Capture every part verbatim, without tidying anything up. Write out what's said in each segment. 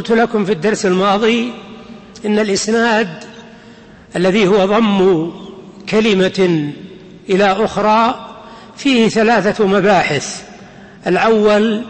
قلت لكم في الدرس الماضي إن الإسناد الذي هو ضم كلمة إلى أخرى فيه ثلاثة مباحث. الأول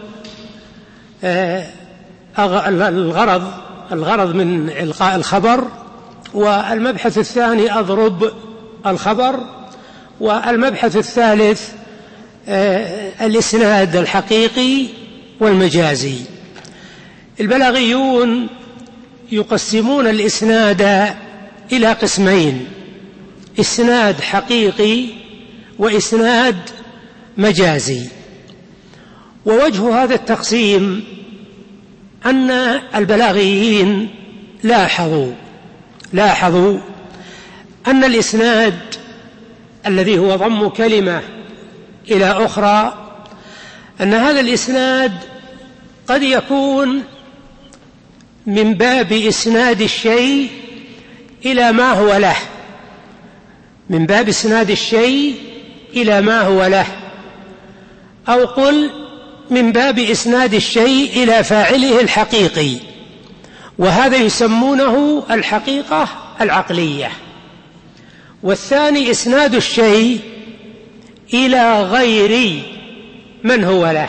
الغرض الغرض من إلقاء الخبر، والمبحث الثاني أضرب الخبر، والمبحث الثالث الإسناد الحقيقي والمجازي. البلاغيون يقسمون الإسناد إلى قسمين: إسناد حقيقي وإسناد مجازي. ووجه هذا التقسيم أن البلاغيين لاحظوا لاحظوا أن الإسناد الذي هو ضم كلمة إلى أخرى، أن هذا الإسناد قد يكون من باب إسناد الشيء إلى ما هو له، من باب إسناد الشيء إلى ما هو له، أو قل من باب إسناد الشيء إلى فاعله الحقيقي، وهذا يسمونه الحقيقة العقلية. والثاني إسناد الشيء إلى غير من هو له،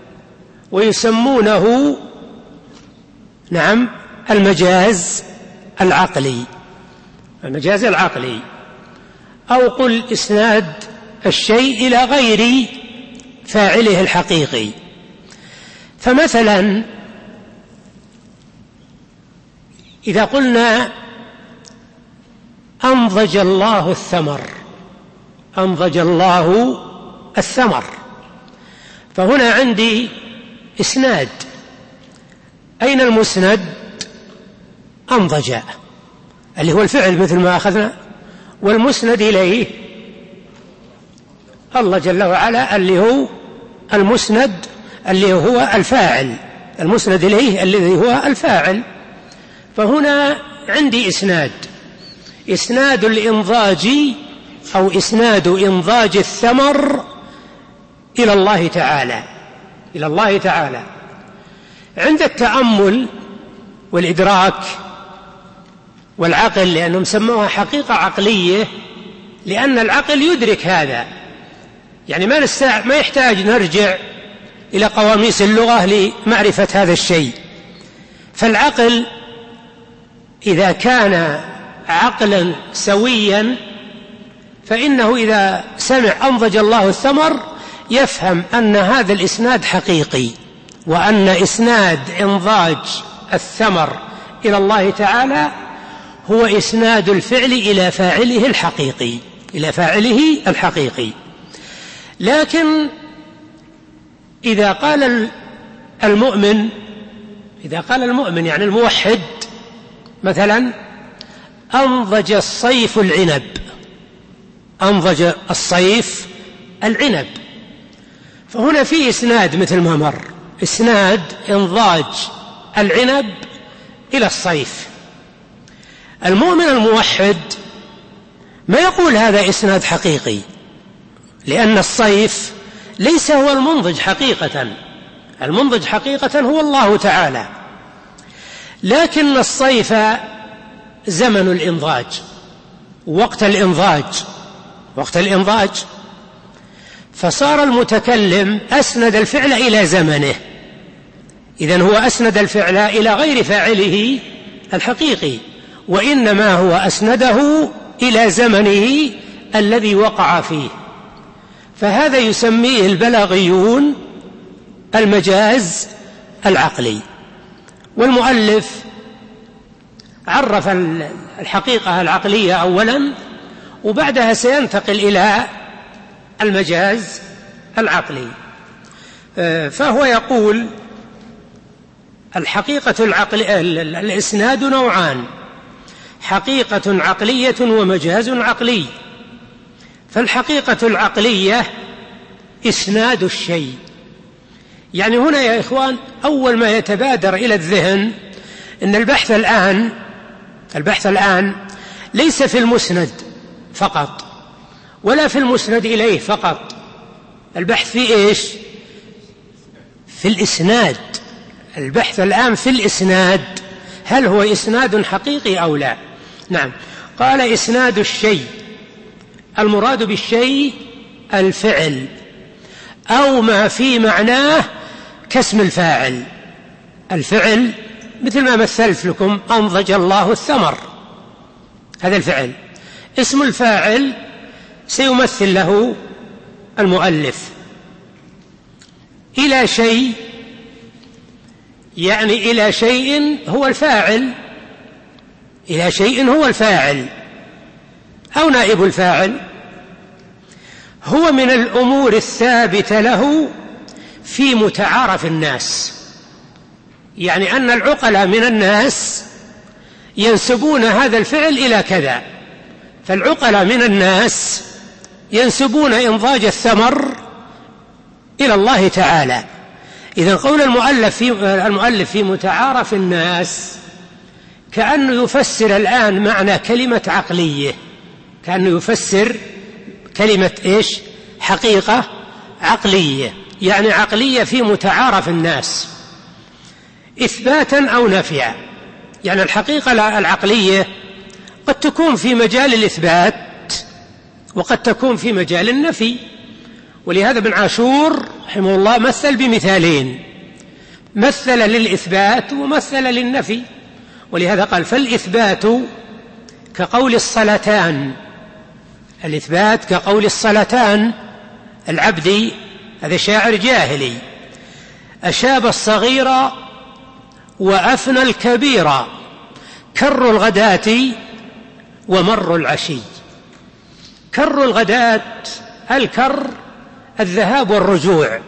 ويسمونه نعم المجاز العقلي، المجاز العقلي. أو قل إسناد الشيء إلى غير فاعله الحقيقي. فمثلا إذا قلنا أنضج الله الثمر، أنضج الله الثمر، فهنا عندي إسناد. أين المسند؟ أنضج اللي هو الفعل مثل ما أخذنا، والمسند إليه الله جل وعلا اللي هو المسند اللي هو الفاعل، المسند إليه الذي هو الفاعل. فهنا عندي إسناد، إسناد الإنضاج أو إسناد إنضاج الثمر إلى الله تعالى، إلى الله تعالى. عند التأمل والإدراك والعقل، لأنهم سموها حقيقة عقلية لأن العقل يدرك هذا، يعني ما, نستع... ما يحتاج نرجع إلى قواميس اللغة لمعرفة هذا الشيء. فالعقل إذا كان عقلا سويا فإنه إذا سمع أنضج الله الثمر يفهم أن هذا الإسناد حقيقي، وأن إسناد إنضاج الثمر إلى الله تعالى هو إسناد الفعل إلى فاعله الحقيقي، إلى فاعله الحقيقي. لكن إذا قال المؤمن إذا قال المؤمن يعني الموحد مثلا أنضج الصيف العنب، أنضج الصيف العنب، فهنا في إسناد مثل ما مر، إسناد إنضاج العنب إلى الصيف. المؤمن الموحد ما يقول هذا إسناد حقيقي، لأن الصيف ليس هو المنضج حقيقة، المنضج حقيقة هو الله تعالى، لكن الصيف زمن الإنضاج، وقت الإنضاج، وقت الإنضاج، فصار المتكلم أسند الفعل إلى زمنه، إذن هو أسند الفعل إلى غير فاعله الحقيقي، وإنما هو أسنده إلى زمنه الذي وقع فيه. فهذا يسميه البلاغيون المجاز العقلي. والمؤلف عرف الحقيقة العقلية أولا، وبعدها سينتقل إلى المجاز العقلي. فهو يقول الحقيقة العقلية، الإسناد نوعان: حقيقة عقلية ومجاز عقلي. فالحقيقة العقلية إسناد الشيء، يعني هنا يا إخوان أول ما يتبادر إلى الذهن إن البحث الآن البحث الآن ليس في المسند فقط ولا في المسند إليه فقط، البحث في إيش؟ في الإسناد البحث الآن في الإسناد، هل هو إسناد حقيقي أو لا؟ نعم. قال إسناد الشيء، المراد بالشيء الفعل أو ما في معناه كاسم الفاعل. الفعل مثل ما مثلت لكم، أنضج الله الثمر، هذا الفعل. اسم الفاعل سيمثل له المؤلف. إلى شيء يعني إلى شيء هو الفاعل، إلى شيء هو الفاعل أو نائب الفاعل، هو من الأمور الثابتة له في متعارف الناس. يعني أن العقلاء من الناس ينسبون هذا الفعل إلى كذا، فالعقلاء من الناس ينسبون إنضاج الثمر إلى الله تعالى. إذا قول المؤلف في, المؤلف في متعارف الناس كأنه يفسر الآن معنى كلمة عقلية، كأنه يفسر كلمة إيش؟ حقيقة عقلية، يعني عقلية في متعارف الناس إثباتا أو نفيا. يعني الحقيقة العقلية قد تكون في مجال الإثبات وقد تكون في مجال النفي، ولهذا ابن عاشور رحمه الله مثل بمثالين، مثل للإثبات ومثل للنفي. ولهذا قال فالإثبات كقول الصلاتان، الإثبات كقول الصلاتان العبدي، هذا شاعر جاهلي، أشاب الصغير وأفنى الكبير، كر الغداة ومر العشي. كر الغداة، الكر الذهاب والرجوع،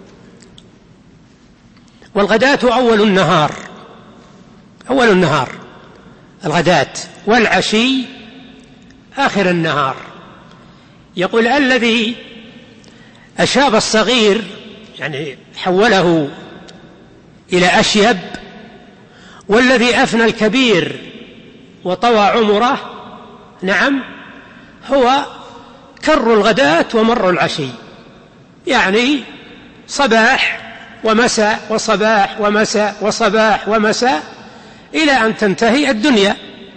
والغداة أول النهار، أول النهار الغداة، والعشي آخر النهار. يقول الذي أشاب الصغير يعني حوله إلى أشيب، والذي أفنى الكبير وطوى عمره، نعم، هو كر الغداة ومر العشي، يعني صباح ومساء وصباح ومساء وصباح ومساء إلى أن تنتهي الدنيا.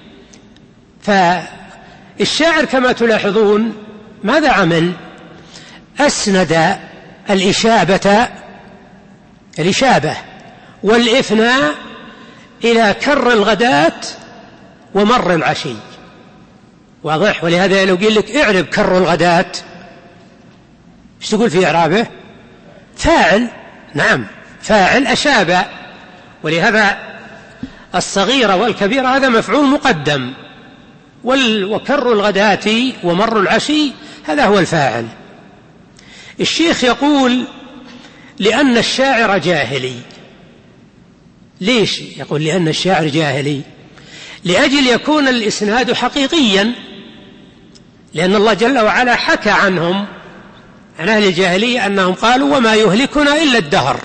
فالشاعر كما تلاحظون ماذا عمل؟ أسند الإشابة الإشابة والإفناء إلى كر الغداة ومر العشي. واضح؟ ولهذا لو قيل لك اعرب كر الغداة، ايش تقول في إعرابه؟ فاعل، نعم، فاعل أشاب. ولهذا الصغيرة والكبيرة هذا مفعول مقدم، وكر الغداة ومر العشي هذا هو الفاعل. الشيخ يقول لأن الشاعر جاهلي. ليش يقول لأن الشاعر جاهلي؟ لأجل يكون الإسناد حقيقيا، لأن الله جل وعلا حكى عنهم، عن أهل الجاهلية، أنهم قالوا وما يهلكنا إلا الدهر.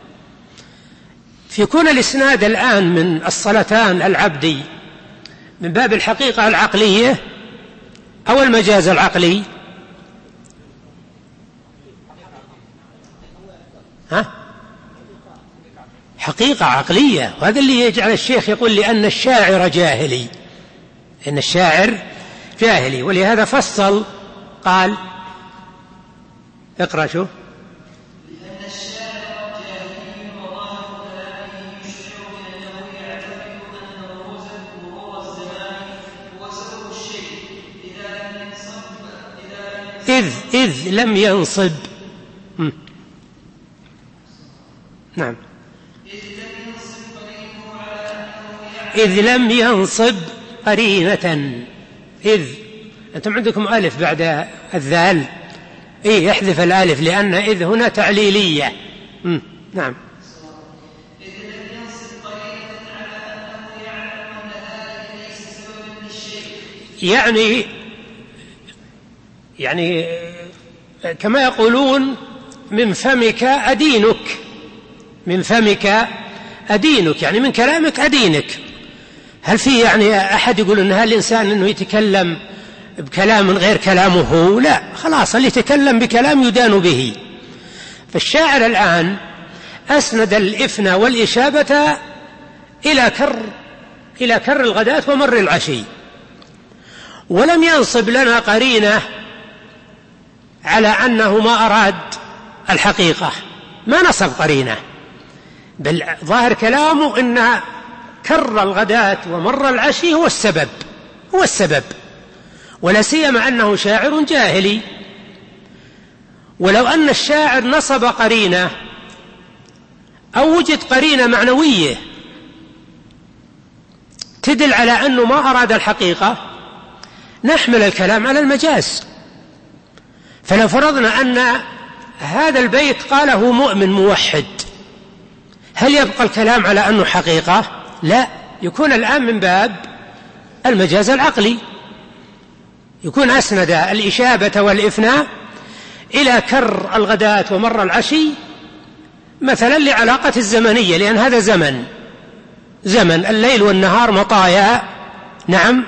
فيكون الإسناد الآن من الصلاتان العبدي من باب الحقيقة العقلية أو المجاز العقلي؟ ها؟ حقيقة عقلية. وهذا اللي يجعل الشيخ يقول لأن الشاعر جاهلي، لأن الشاعر جاهلي. ولهذا فصل قال اقرأ شو لأن الشاعر جاهلي وظاهر كلامه يشعر بأنه يعتقد أن مرور الزمان هو سبب الشيء إذا لم ينصب إذ إذ لم ينصب م. نعم إذ لم ينصب قرينة. إذ أنتم عندكم ألف بعد الذال، إيه يحذف الألف لأن إذ هنا تعليلية. م. نعم. إذ لم ينصب قرينة على أنه يعلم أن ذلك ليس سببا للشيء. يعني يعني كما يقولون من فمك أدينك، من فمك أدينك، يعني من كلامك أدينك. هل في يعني أحد يقول أن هالإنسان أنه يتكلم بكلام غير كلامه؟ لا، خلاص اللي يتكلم بكلام يدان به. فالشاعر الآن أسند الإفنى والإشابة إلى كر إلى كر الغداة ومر العشي، ولم ينصب لنا قرينة على أنه ما أراد الحقيقة، ما نصب قرينة، بل ظاهر كلامه إن كر الغداة ومر العشي هو السبب هو السبب ولا سيما أنه شاعر جاهلي. ولو أن الشاعر نصب قرينة أو وجد قرينة معنوية تدل على أنه ما أراد الحقيقة نحمل الكلام على المجاز. فلو فرضنا أن هذا البيت قاله مؤمن موحد، هل يبقى الكلام على أنه حقيقة؟ لا، يكون الآن من باب المجاز العقلي، يكون أسند الإشابة والإفناء إلى كر الغداة ومر العشي مثلا لعلاقة الزمنية، لأن هذا زمن زمن الليل والنهار مطايا، نعم،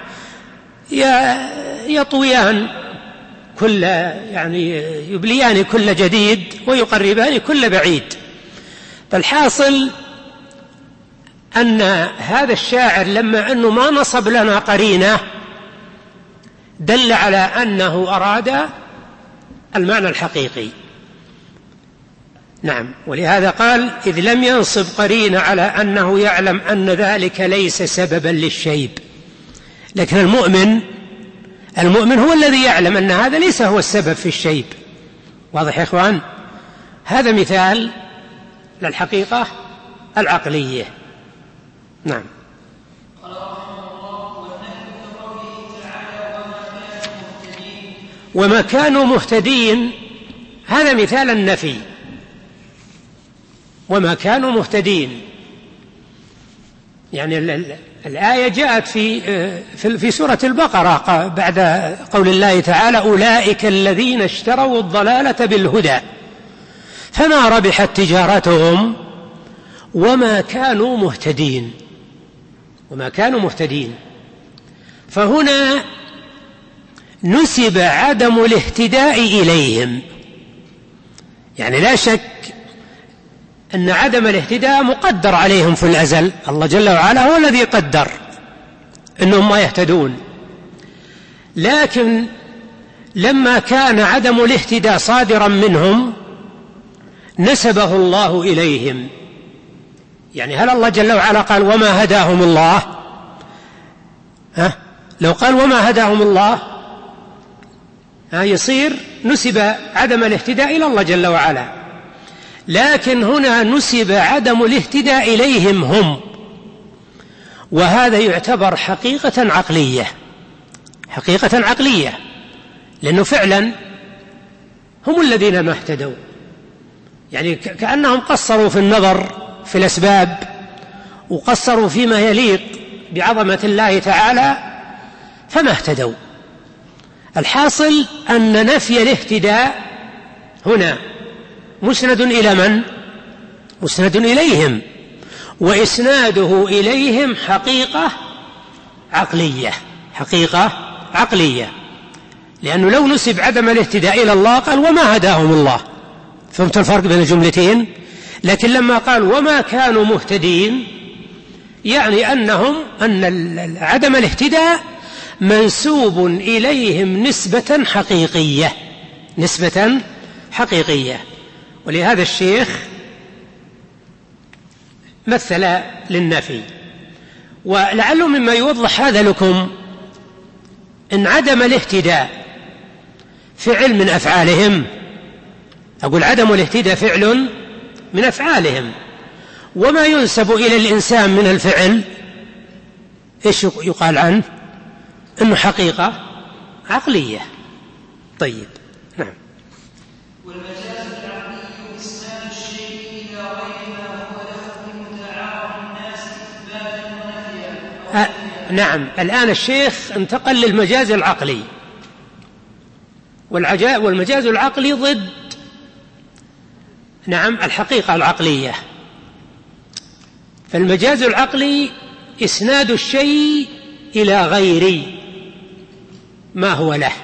يطويان كل يعني يبليان كل جديد ويقربان كل بعيد. فالحاصل أن هذا الشاعر لما أنه ما نصب لنا قرينة دل على أنه أراد المعنى الحقيقي، نعم. ولهذا قال: إذ لم ينصب قرينة على أنه يعلم أن ذلك ليس سببا للشيب. لكن المؤمن المؤمن هو الذي يعلم أن هذا ليس هو السبب في الشيب. واضح يا إخوان؟ هذا مثال للحقيقة العقلية، نعم. وما كانوا مهتدين، هذا مثال النفي. وما كانوا مهتدين يعني الآية جاءت في في سورة البقرة بعد قول الله تعالى: أولئك الذين اشتروا الضلالة بالهدى فما ربحت تجارتهم وما كانوا مهتدين. وما كانوا مهتدين فهنا نسب عدم الاهتداء إليهم، يعني لا شك أن عدم الاهتداء مقدر عليهم في الأزل، الله جل وعلا هو الذي قدر أنهم ما يهتدون. لكن لما كان عدم الاهتداء صادرا منهم نسبه الله إليهم. يعني هل الله جل وعلا قال وما هداهم الله؟ ها؟ لو قال وما هداهم الله ها يصير نسب عدم الاهتداء إلى الله جل وعلا، لكن هنا نسب عدم الاهتداء إليهم هم، وهذا يعتبر حقيقة عقلية حقيقة عقلية لأنه فعلا هم الذين ما اهتدوا، يعني كأنهم قصروا في النظر في الأسباب وقصروا فيما يليق بعظمة الله تعالى فما اهتدوا. الحاصل أن نفي الاهتداء هنا مسند إلى من؟ مسند إليهم، وإسناده إليهم حقيقة عقلية حقيقة عقلية لأنه لو نسب عدم الاهتداء إلى الله قال وما هداهم الله، فهمت الفرق بين الجملتين؟ لكن لما قال وما كانوا مهتدين يعني أنهم أن عدم الاهتداء منسوب إليهم نسبة حقيقية نسبة حقيقية. ولهذا الشيخ مثل للنفي. ولعله مما يوضح هذا لكم إن عدم الاهتداء فعل من أفعالهم، أقول عدم الاهتداء فعل من أفعالهم، وما ينسب إلى الإنسان من الفعل إيش يقال عنه؟ إنه حقيقة عقلية. طيب، نعم. والمجاز العقلي إسناد الشيء إلى غير ما هو له متعارف الناس إثباتا ونفيا. أه نعم. الآن الشيخ انتقل للمجاز العقلي، والمجاز العقلي ضد نعم الحقيقة العقلية. فالمجاز العقلي إسناد الشيء إلى غير ما هو له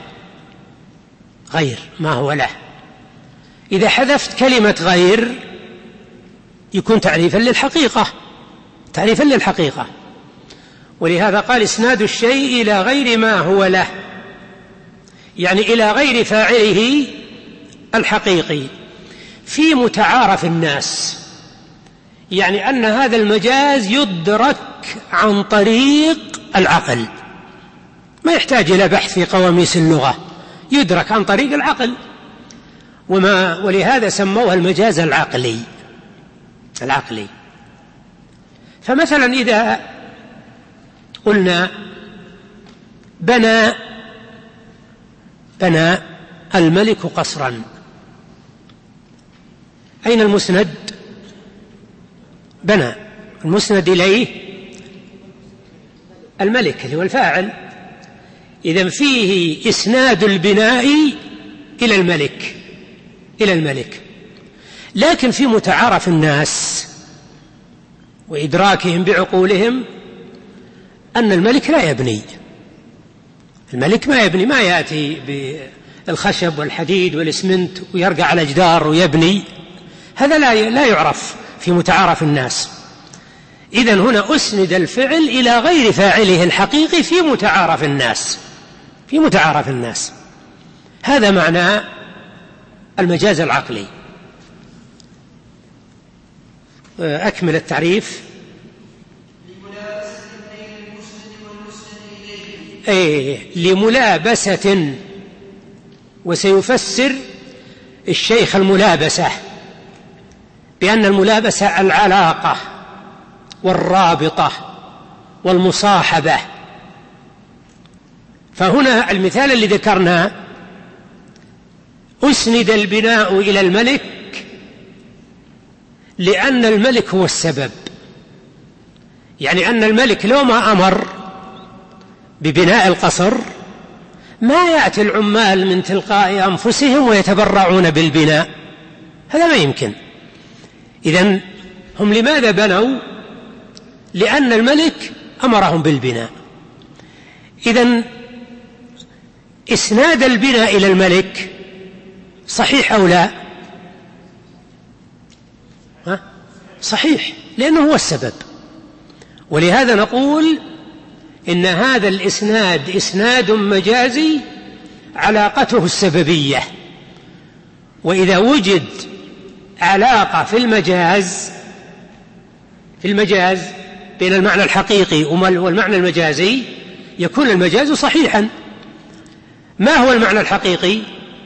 غير ما هو له. إذا حذفت كلمة غير يكون تعريفا للحقيقة، تعريفا للحقيقة. ولهذا قال إسناد الشيء إلى غير ما هو له، يعني إلى غير فاعله الحقيقي في متعارف الناس، يعني أن هذا المجاز يدرك عن طريق العقل، ما يحتاج إلى بحث في قواميس اللغة، يدرك عن طريق العقل. وما ولهذا سموها المجاز العقلي العقلي. فمثلا إذا قلنا بنى بنى الملك قصرا، أين المسند؟ بنى، المسند إليه الملك اللي هو الفاعل، إذن فيه إسناد البناء إلى الملك إلى الملك. لكن في متعارف الناس وإدراكهم بعقولهم أن الملك لا يبني، الملك ما يبني، ما يأتي بالخشب والحديد والإسمنت ويرقع على جدار ويبني، هذا لا لا يعرف في متعارف الناس. إذن هنا أسند الفعل إلى غير فاعله الحقيقي في متعارف الناس في متعارف الناس هذا معنى المجاز العقلي. أكمل التعريف. أي لملابسة، وسيفسر الشيخ الملابسة بأن الملابسة العلاقة والرابطة والمصاحبة. فهنا المثال اللي ذكرنا أسند البناء إلى الملك لأن الملك هو السبب، يعني أن الملك لو ما أمر ببناء القصر ما يأتي العمال من تلقاء أنفسهم ويتبرعون بالبناء، هذا ما يمكن. إذن هم لماذا بنوا؟ لأن الملك أمرهم بالبناء. إذن إسناد البناء إلى الملك صحيح أو لا؟ ها؟ صحيح، لأنه هو السبب. ولهذا نقول إن هذا الإسناد إسناد مجازي علاقته السببية. وإذا وجد علاقة في المجاز في المجاز بين المعنى الحقيقي والمعنى المجازي يكون المجاز صحيحا. ما هو المعنى الحقيقي؟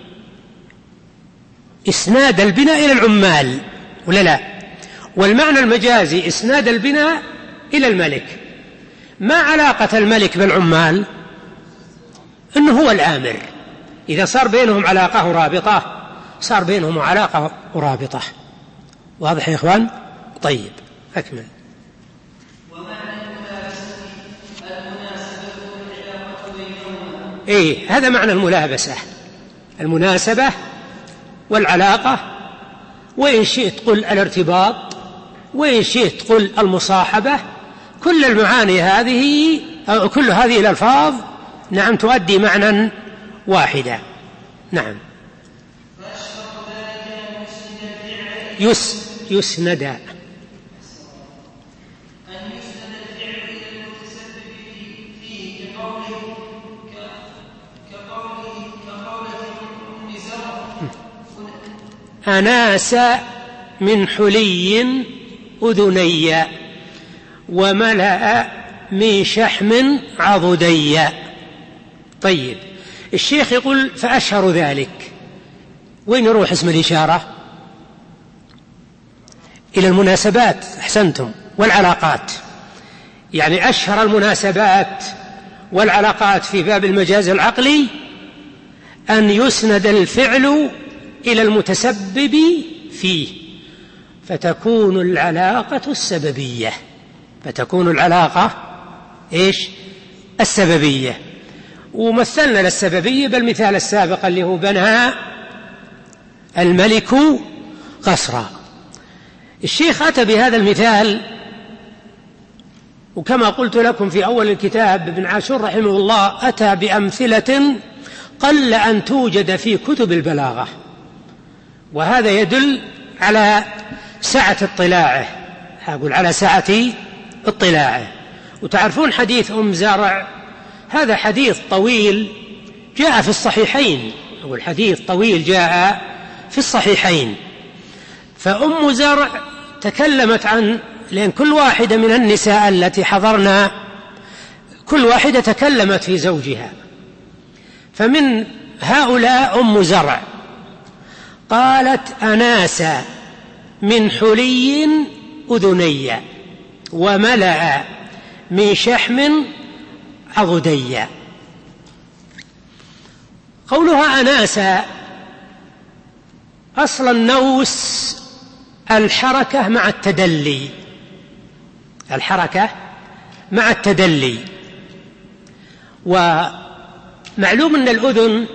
إسناد البناء إلى العمال ولا لا؟ والمعنى المجازي إسناد البناء إلى الملك. ما علاقة الملك بالعمال؟ إنه هو الآمر. إذا صار بينهم علاقة رابطة صار بينهم علاقة رابطة. واضح يا إخوان؟ طيب أكمل. إيه هذا معنى الملابسة، المناسبة والعلاقة، وإن شئت قل الارتباط، وإن شئت قل المصاحبة. كل المعاني هذه أو كل هذه الألفاظ نعم تؤدي معنى واحدا. نعم. يس يسند أناس من حلي أذني وملأ من شحم عضدي. طيب الشيخ يقول فأشهر ذلك. وين يروح اسم الإشارة؟ إلى المناسبات. أحسنتم. والعلاقات، يعني أشهر المناسبات والعلاقات في باب المجاز العقلي أن يسند الفعل إلى المتسبب فيه فتكون العلاقة السببية فتكون العلاقة إيش؟ السببية. ومثلنا للسببية بالمثال السابق اللي هو بنى الملك قصرا. الشيخ أتى بهذا المثال، وكما قلت لكم في أول الكتاب ابن عاشور رحمه الله أتى بأمثلة قل أن توجد في كتب البلاغة، وهذا يدل على سعة اطلاعه، أقول على سعة اطلاعه. وتعرفون حديث أم زرع، هذا حديث طويل جاء في الصحيحين، أقول حديث طويل جاء في الصحيحين. فأم زرع تكلمت عن، لأن كل واحدة من النساء التي حضرنا كل واحدة تكلمت في زوجها، فمن هؤلاء أم زرع قالت: أناس من حلي أذني وملأ من شحم عضدي. قولها أناس، أصل النوس الحركة مع التدلي، الحركة مع التدلي. ومعلوم أن الأذن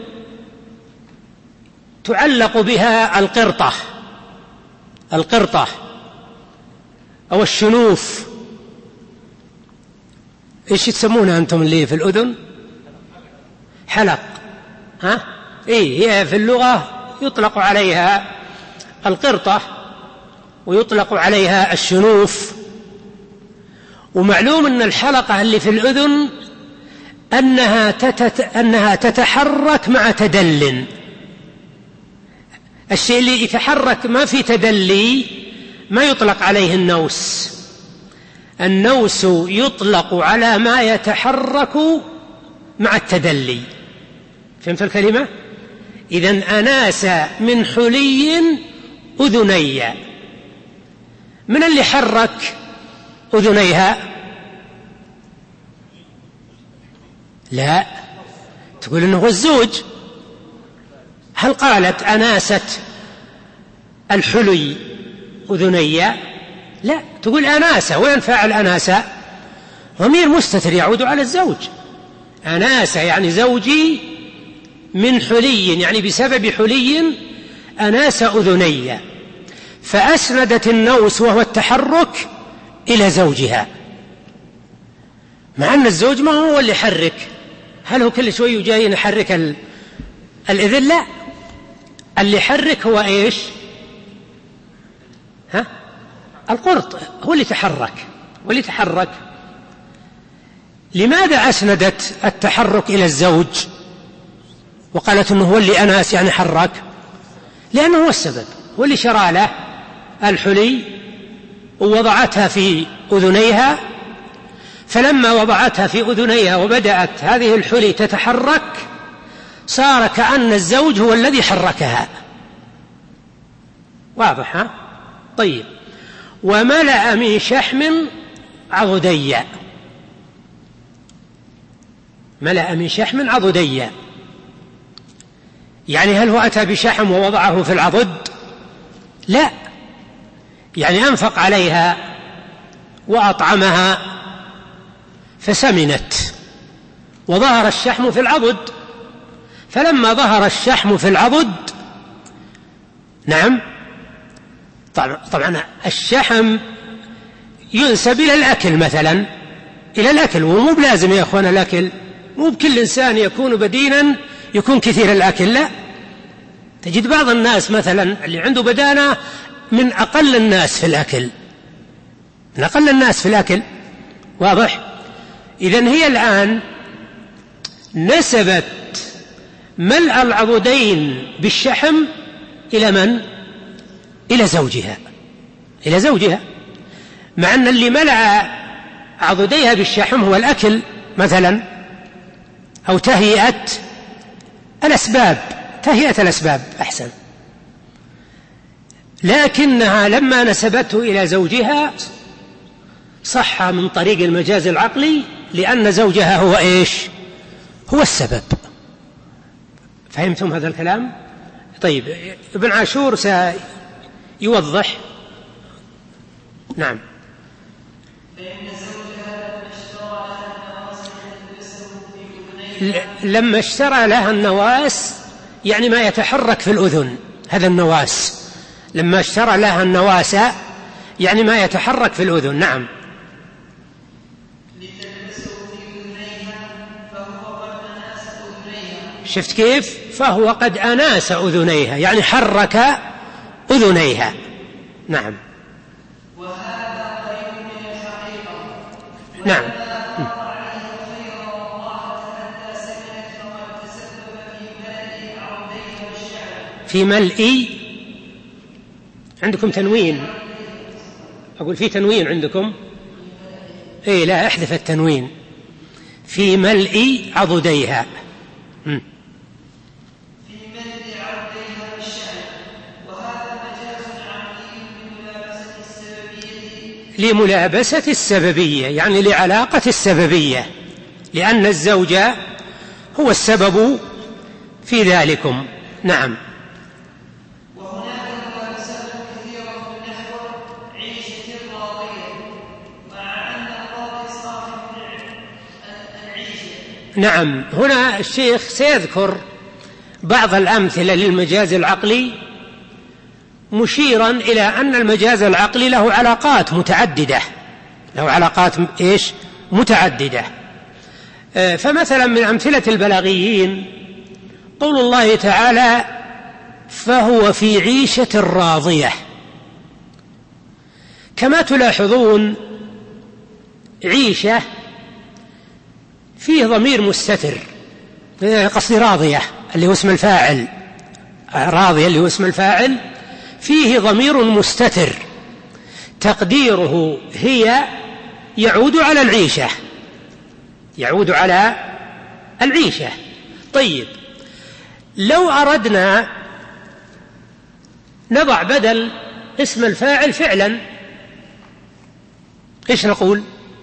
تعلق بها القرطة، القرطة أو الشنوف، إيش تسمونها أنتم اللي في الأذن؟ حلق، ها؟ إيه، هي في اللغة يطلق عليها القرطة ويطلق عليها الشنوف. ومعلوم أن الحلقة اللي في الأذن أنها, تتت... أنها تتحرك مع تدل. الشيء اللي يتحرك ما في تدلي ما يطلق عليه النوس. النوس يطلق على ما يتحرك مع التدلي. فهمت الكلمة؟ إذن أناس من حلي أذني، من اللي حرك أذنيها؟ لا، تقول إنه الزوج. هل قالت أناست الحلي أذني؟ لا، تقول أناسة. وين فاعل أناسة؟ ضمير مستتر يعود على الزوج. أناسة يعني زوجي من حلي، يعني بسبب حلي أناس أذني، فأسندت النوس وهو التحرك إلى زوجها، مع أن الزوج ما هو اللي يحرك. هل هو كل شوي جاي يحرك ال... الإذن؟ لا، اللي يحرك هو إيش؟ ها؟ القرط هو اللي تحرك، هو اللي تحرك. لماذا أسندت التحرك إلى الزوج وقالت أنه هو اللي أناس يعني حرك؟ لأنه هو السبب، هو اللي شرع له الحلي ووضعتها في أذنيها. فلما وضعتها في أذنيها وبدأت هذه الحلي تتحرك، صار كأن الزوج هو الذي حركها. واضح؟ ها؟ طيب. وملأ من شحم عضدي، ملأ من شحم عضدي، يعني هل هو أتى بشحم ووضعه في العضد؟ لا، يعني أنفق عليها وأطعمها فسمنت وظهر الشحم في العضد. فلما ظهر الشحم في العضد، نعم، طبعا الشحم ينسب إلى الأكل مثلا، إلى الأكل، ومو بلازم يا أخوان الأكل، مو بكل إنسان يكون بدينا يكون كثير الأكل. لا، تجد بعض الناس مثلا اللي عنده بدانة من أقل الناس في الأكل، من أقل الناس في الأكل. واضح؟ إذن هي الآن نسبت ملء العضدين بالشحم إلى من؟ إلى زوجها، إلى زوجها، مع أن اللي ملأ عضديها بالشحم هو الأكل مثلا، أو تهيئة الأسباب، تهيئة الأسباب أحسن. لكنها لما نسبته إلى زوجها صح من طريق المجاز العقلي، لأن زوجها هو إيش؟ هو السبب. فهمتم هذا الكلام؟ طيب، ابن عاشور سيوضح. نعم. لما اشترى لها النواس يعني ما يتحرك في الأذن، هذا النواس. لما اشترى لها النواس يعني ما يتحرك في الأذن. نعم. شفت كيف؟ فهو قد أناس أذنيها، يعني حرك أذنيها. نعم. نعم. في ملء عندكم تنوين، أقول في تنوين عندكم، إيه لا احذف التنوين، في ملء عضديها. م. في ملء عضديها بالشعر، وهذا مجاز عقلي لملابسة السببية لملابسة السببية يعني لعلاقة السببية، لأن الزوج هو السبب في ذلكم. نعم. نعم. هنا الشيخ سيذكر بعض الأمثلة للمجاز العقلي، مشيرا إلى أن المجاز العقلي له علاقات متعددة، له علاقات إيش متعددة. فمثلا من أمثلة البلاغيين قول الله تعالى: فهو في عيشة راضية. كما تلاحظون عيشة فيه ضمير مستتر، قصدي راضية اللي هو اسم الفاعل، راضية اللي هو اسم الفاعل، فيه ضمير مستتر تقديره هي يعود على العيشة، يعود على العيشة. طيب لو أردنا نضع بدل اسم الفاعل فعلا، إيش نقول؟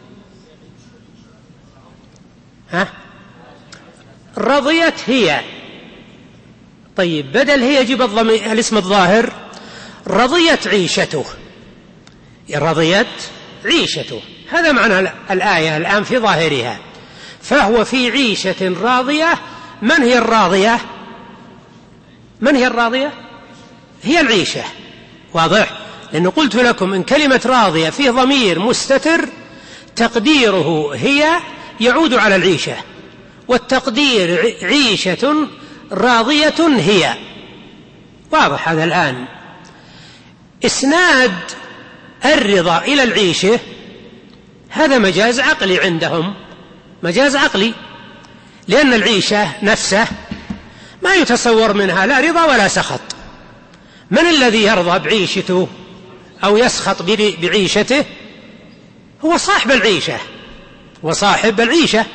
ها؟ رضيت هي. طيب بدل هي يجيب الاسم الظاهر رضيت عيشته، رضيت عيشته، هذا معنى الآية الآن في ظاهرها. فهو في عيشة راضية. من هي الراضية؟ من هي الراضية؟ هي العيشة. واضح؟ لأنه قلت لكم إن كلمة راضية فيه ضمير مستتر تقديره هي يعود على العيشة، والتقدير عيشة راضية هي. واضح هذا الآن؟ إسناد الرضا إلى العيشة هذا مجاز عقلي عندهم، مجاز عقلي، لأن العيشة نفسه ما يتصور منها لا رضا ولا سخط. من الذي يرضى بعيشته أو يسخط بعيشته؟ هو صاحب العيشة، وصاحب العيشة.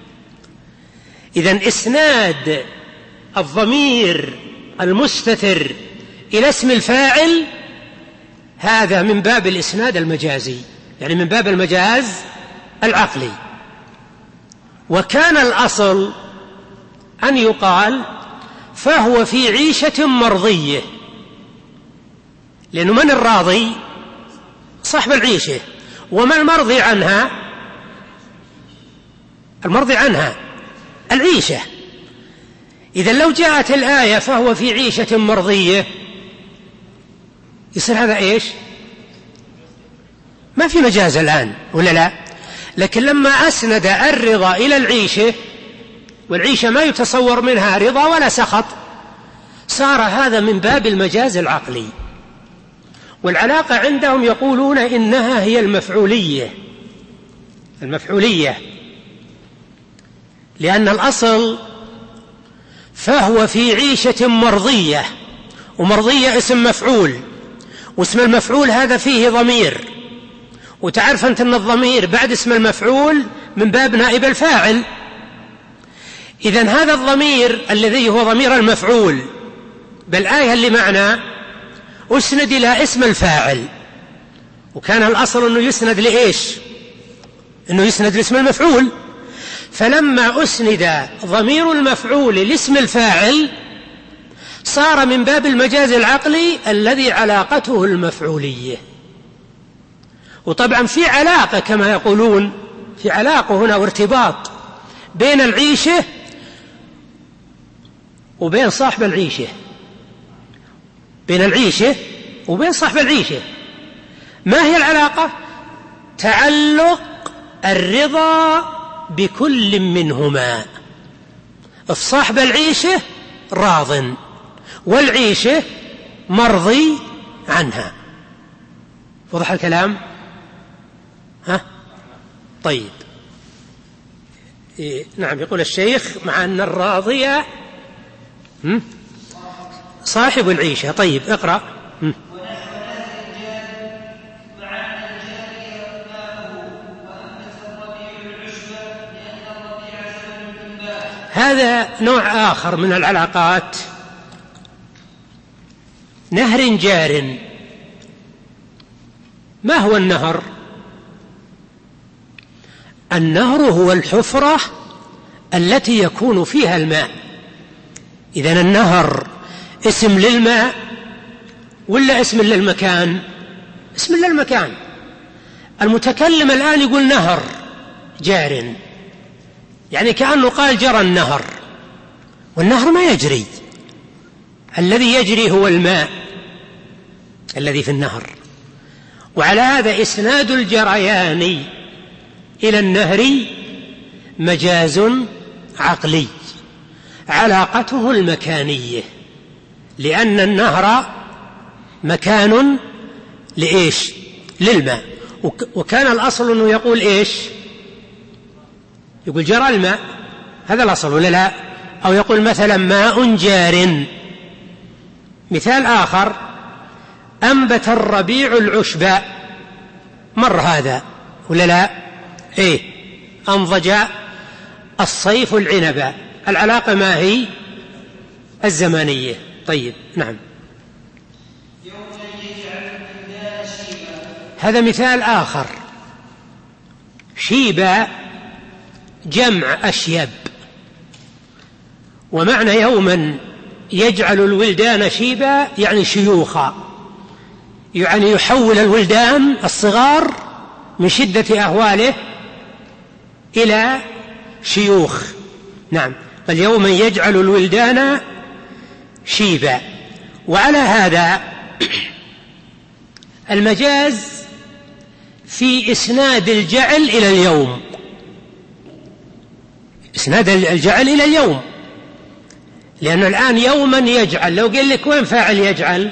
إذن إسناد الضمير المستتر إلى اسم الفاعل هذا من باب الإسناد المجازي، يعني من باب المجاز العقلي. وكان الأصل أن يقال فهو في عيشة مرضية، لأنه من الراضي؟ صاحب العيشة. وما المرضي عنها؟ المرضي عنها العيشة. إذا لو جاءت الآية فهو في عيشة مرضية يصير هذا إيش؟ ما في مجاز الآن ولا لا؟ لكن لما أسند الرضا إلى العيشة، والعيشة ما يتصور منها رضا ولا سخط، صار هذا من باب المجاز العقلي. والعلاقة عندهم يقولون إنها هي المفعولية، المفعولية، لأن الأصل فهو في عيشة مرضية، ومرضية اسم مفعول، واسم المفعول هذا فيه ضمير، وتعرف أنت أن الضمير بعد اسم المفعول من باب نائب الفاعل. إذن هذا الضمير الذي هو ضمير المفعول بالآية اللي معنا أسند إلى اسم الفاعل، وكان الأصل أنه يسند لإيش؟ أنه يسند لاسم المفعول. فلما أسند ضمير المفعول لاسم الفاعل صار من باب المجاز العقلي الذي علاقته المفعولية. وطبعا في علاقة كما يقولون، في علاقة هنا وارتباط بين العيشة وبين صاحب العيشة، بين العيشة وبين صاحب العيشة. ما هي العلاقة؟ تعلق الرضا بكل منهما. فصاحب العيشة راض والعيشة مرضي عنها. وضح الكلام؟ ها؟ طيب. إيه نعم. يقول الشيخ مع أن الراضية صاحب العيشة. طيب اقرأ. هذا نوع آخر من العلاقات. نهر جار. ما هو النهر؟ النهر هو الحفرة التي يكون فيها الماء. إذن النهر اسم للماء ولا اسم للمكان؟ اسم للمكان. المتكلم الآن يقول نهر جار، يعني كأنه قال جرى النهر، والنهر ما يجري، الذي يجري هو الماء الذي في النهر. وعلى هذا إسناد الجريان إلى النهر مجاز عقلي، علاقته المكانية، لأن النهر مكان لإيش؟ للماء. وكان الأصل أنه يقول إيش؟ يقول جرى الماء، هذا الأصل ولا لا؟ أو يقول مثلا ماء جار. مثال آخر أنبت الربيع العشب، مر هذا ولا لا؟ إيه أنضج الصيف العنب. العلاقة ما هي؟ الزمانية. طيب نعم. هذا مثال آخر. شيبة جمع أشيب، ومعنى يوما يجعل الولدان شيبا يعني شيوخا، يعني يحول الولدان الصغار من شدة أهواله إلى شيوخ. نعم. بل يوما يجعل الولدان شيبا. وعلى هذا المجاز في إسناد الجعل إلى اليوم، إسناد الجعل إلى اليوم، لأن الآن يوما يجعل، لو قال لك وين فاعل يجعل؟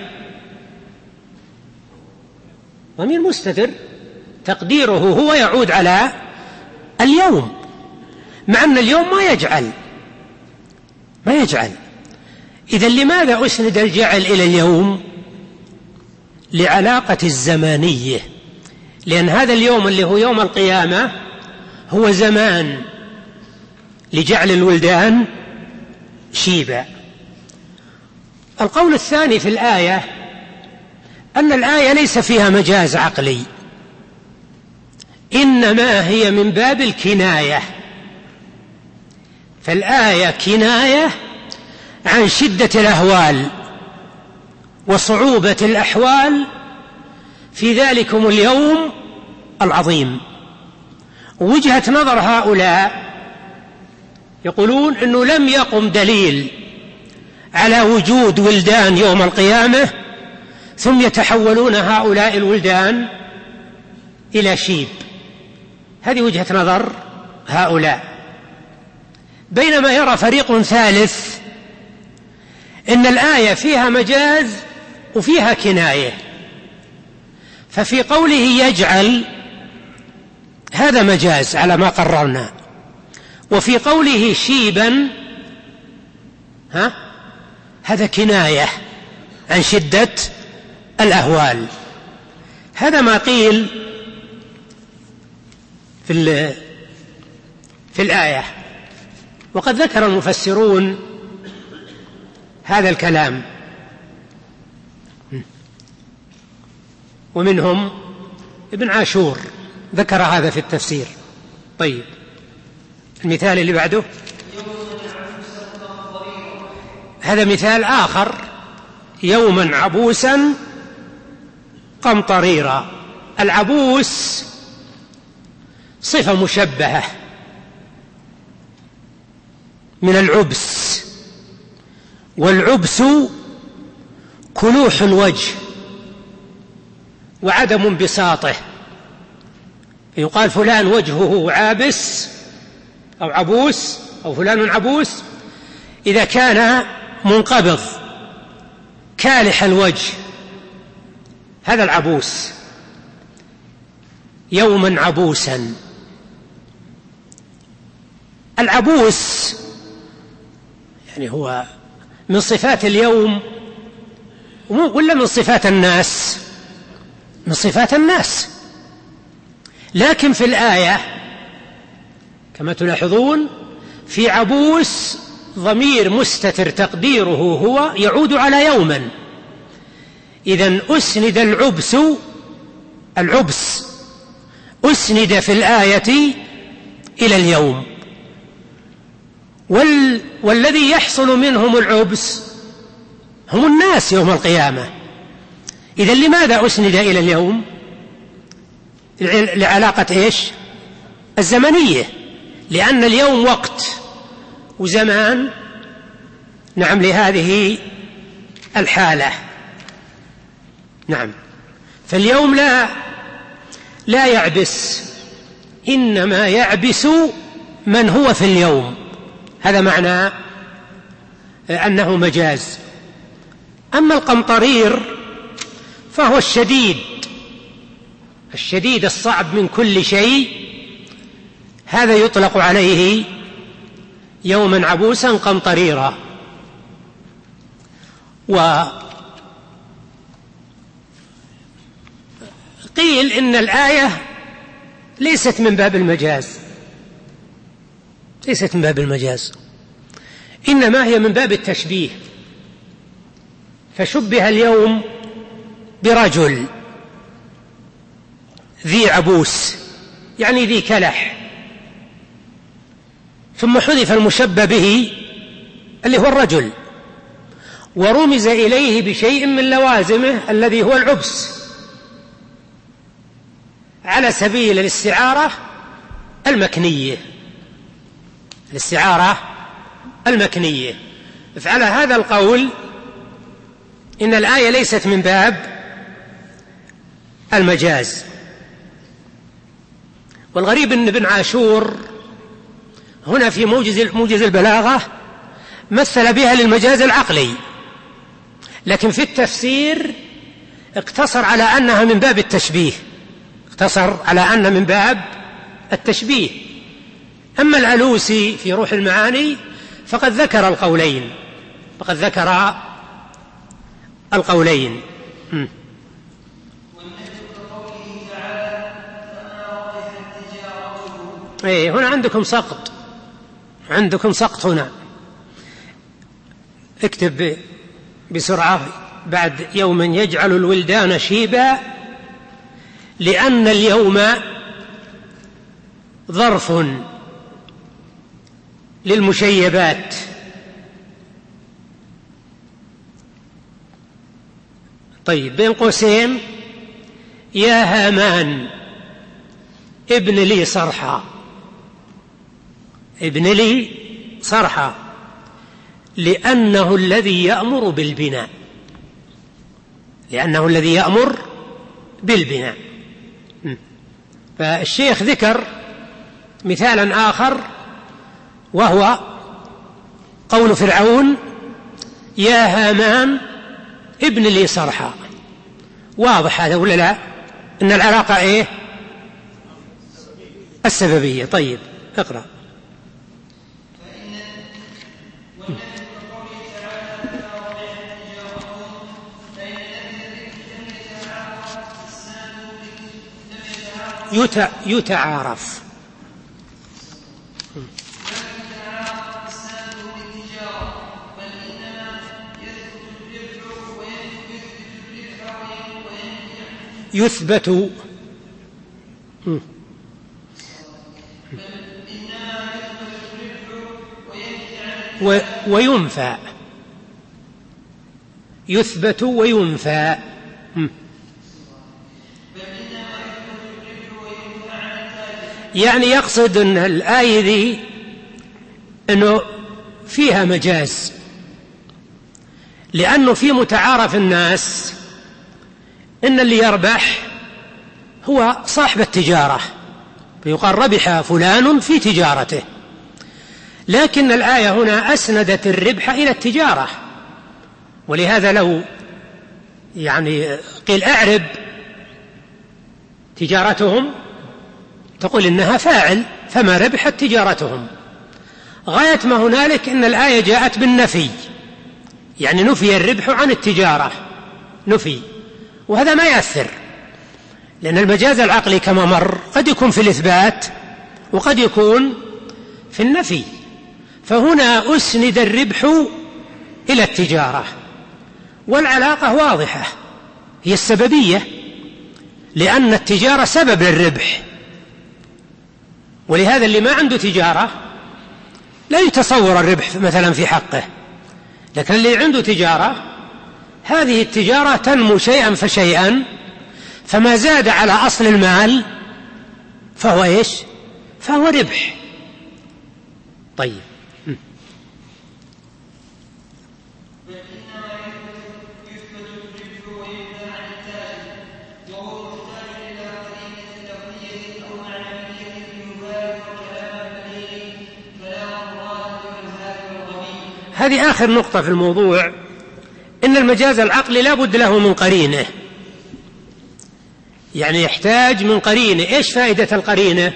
ضمير مستتر تقديره هو يعود على اليوم، مع أن اليوم ما يجعل ما يجعل. إذن لماذا أسند الجعل إلى اليوم؟ لعلاقة الزمانية، لأن هذا اليوم اللي هو يوم القيامة هو زمان لجعل الولدان شيبا. القول الثاني في الآية أن الآية ليس فيها مجاز عقلي، إنما هي من باب الكناية. فالآية كناية عن شدة الأهوال وصعوبة الأحوال في ذلكم اليوم العظيم. وجهة نظر هؤلاء يقولون أنه لم يقم دليل على وجود ولدان يوم القيامة ثم يتحولون هؤلاء الولدان إلى شيب. هذه وجهة نظر هؤلاء. بينما يرى فريق ثالث إن الآية فيها مجاز وفيها كناية. ففي قوله يجعل هذا مجاز على ما قررنا، وفي قوله شيبا ها هذا كناية عن شدة الأهوال. هذا ما قيل في في الآية. وقد ذكر المفسرون هذا الكلام، ومنهم ابن عاشور ذكر هذا في التفسير. طيب المثال اللي بعده هذا مثال آخر، يوما عبوسا قمطريرا. العبوس صفة مشبهة من العبس، والعبس كلوح الوجه وعدم انبساطه، يقال فلان وجهه عابس أو عبوس أو فلان عبوس إذا كان منقبض كالح الوجه، هذا العبوس. يوما عبوسا العبوس يعني هو من صفات اليوم ولا من صفات الناس؟ من صفات الناس، لكن في الآية كما تلاحظون في عبوس ضمير مستتر تقديره هو يعود على يوما، إذن أسند العبس العبس أسند في الآية إلى اليوم، وال والذي يحصل منهم العبس هم الناس يوم القيامة. إذن لماذا أسند إلى اليوم؟ لعلاقة إيش؟ الزمنية، لأن اليوم وقت وزمان نعم لهذه الحالة. نعم، فاليوم لا لا يعبس، إنما يعبس من هو في اليوم، هذا معنى أنه مجاز. أما القمطرير فهو الشديد الشديد الصعب من كل شيء، هذا يطلق عليه يوما عبوسا قمطريرا. وقيل إن الآية ليست من باب المجاز ليست من باب المجاز إنما هي من باب التشبيه، فشبه اليوم برجل ذي عبوس يعني ذي كلح، ثم حذف المشبه به اللي هو الرجل، ورمز إليه بشيء من لوازمه الذي هو العبس على سبيل الاستعارة المكنية الاستعارة المكنية. فعلى هذا القول إن الآية ليست من باب المجاز. والغريب أن ابن عاشور هنا في موجز موجز البلاغة مثل بها للمجاز العقلي، لكن في التفسير اقتصر على أنها من باب التشبيه اقتصر على أنها من باب التشبيه. أما العلوسي في روح المعاني فقد ذكر القولين فقد ذكر القولين م. إيه هنا عندكم سقط عندكم سقط هنا، اكتب بسرعة بعد يوما يجعل الولدان شيبا، لأن اليوم ظرف للمشيبات، طيب بين قوسين يا هامان ابن لي صرحا ابن لي صرحا لأنه الذي يأمر بالبناء لأنه الذي يأمر بالبناء. فالشيخ ذكر مثالا آخر وهو قول فرعون يا هامان ابن لي صرحا، واضح هذا ولا لا؟ إن العلاقة إيه؟ السببية. طيب اقرأ. يتعارف يثبت وينفى يثبت وينفى. يعني يقصد أن الآية ذي أنه فيها مجاز، لأنه في متعارف الناس إن اللي يربح هو صاحب التجارة، فيقال ربح فلان في تجارته، لكن الآية هنا أسندت الربح إلى التجارة، ولهذا لو يعني قيل أعرب تجارتهم تقول إنها فاعل، فما ربحت تجارتهم. غاية ما هنالك أن الآية جاءت بالنفي، يعني نفي الربح عن التجارة، نفي، وهذا ما يأثر، لأن المجاز العقلي كما مر قد يكون في الإثبات وقد يكون في النفي. فهنا أسند الربح إلى التجارة، والعلاقة واضحة، هي السببية، لأن التجارة سبب للربح، ولهذا اللي ما عنده تجارة لا يتصور الربح مثلا في حقه، لكن اللي عنده تجارة هذه التجارة تنمو شيئا فشيئا، فما زاد على أصل المال فهو إيش؟ فهو ربح. طيب، هذه آخر نقطة في الموضوع، إن المجاز العقلي لا بد له من قرينة، يعني يحتاج من قرينة. إيش فائدة القرينة؟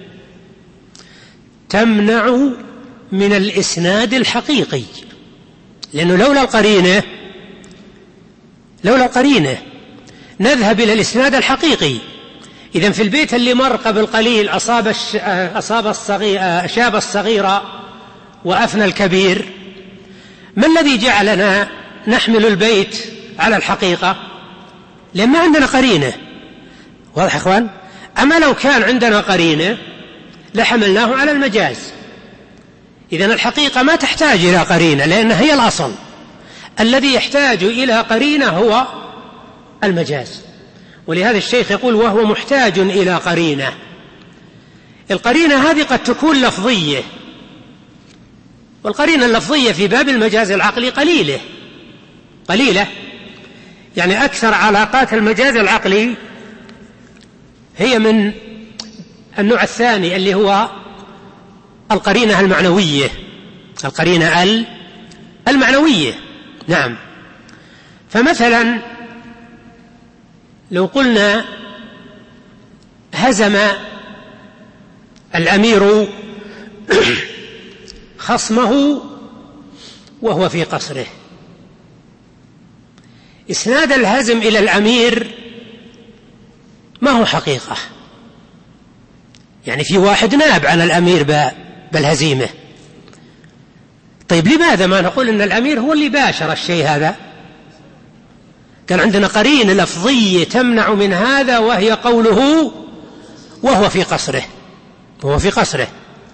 تمنع من الإسناد الحقيقي، لأنه لولا القرينة لولا القرينة نذهب إلى الإسناد الحقيقي. إذن في البيت اللي مر قبل قليل أصاب الش... أصاب الصغير شاب الصغير وأفنى الكبير، ما الذي جعلنا نحمل البيت على الحقيقة؟ لأن ما عندنا قرينة. واضح إخوان؟ أما لو كان عندنا قرينة لحملناه على المجاز. إذن الحقيقة ما تحتاج إلى قرينة، لأنها هي الأصل. الذي يحتاج إلى قرينة هو المجاز، ولهذا الشيخ يقول وهو محتاج إلى قرينة. القرينة هذه قد تكون لفظية، والقرينة اللفظية في باب المجاز العقلي قليلة قليلة يعني أكثر علاقات المجاز العقلي هي من النوع الثاني اللي هو القرينة المعنوية، القرينة المعنوية. نعم. فمثلا لو قلنا هزم الأمير خصمه وهو في قصره، إسناد الهزم إلى الأمير ما هو حقيقة، يعني في واحد ناب عن الأمير بالهزيمة. طيب لماذا ما نقول إن الأمير هو اللي باشر الشيء هذا؟ كان عندنا قرينة لفظية تمنع من هذا، وهي قوله وهو في قصره، وهو في قصره.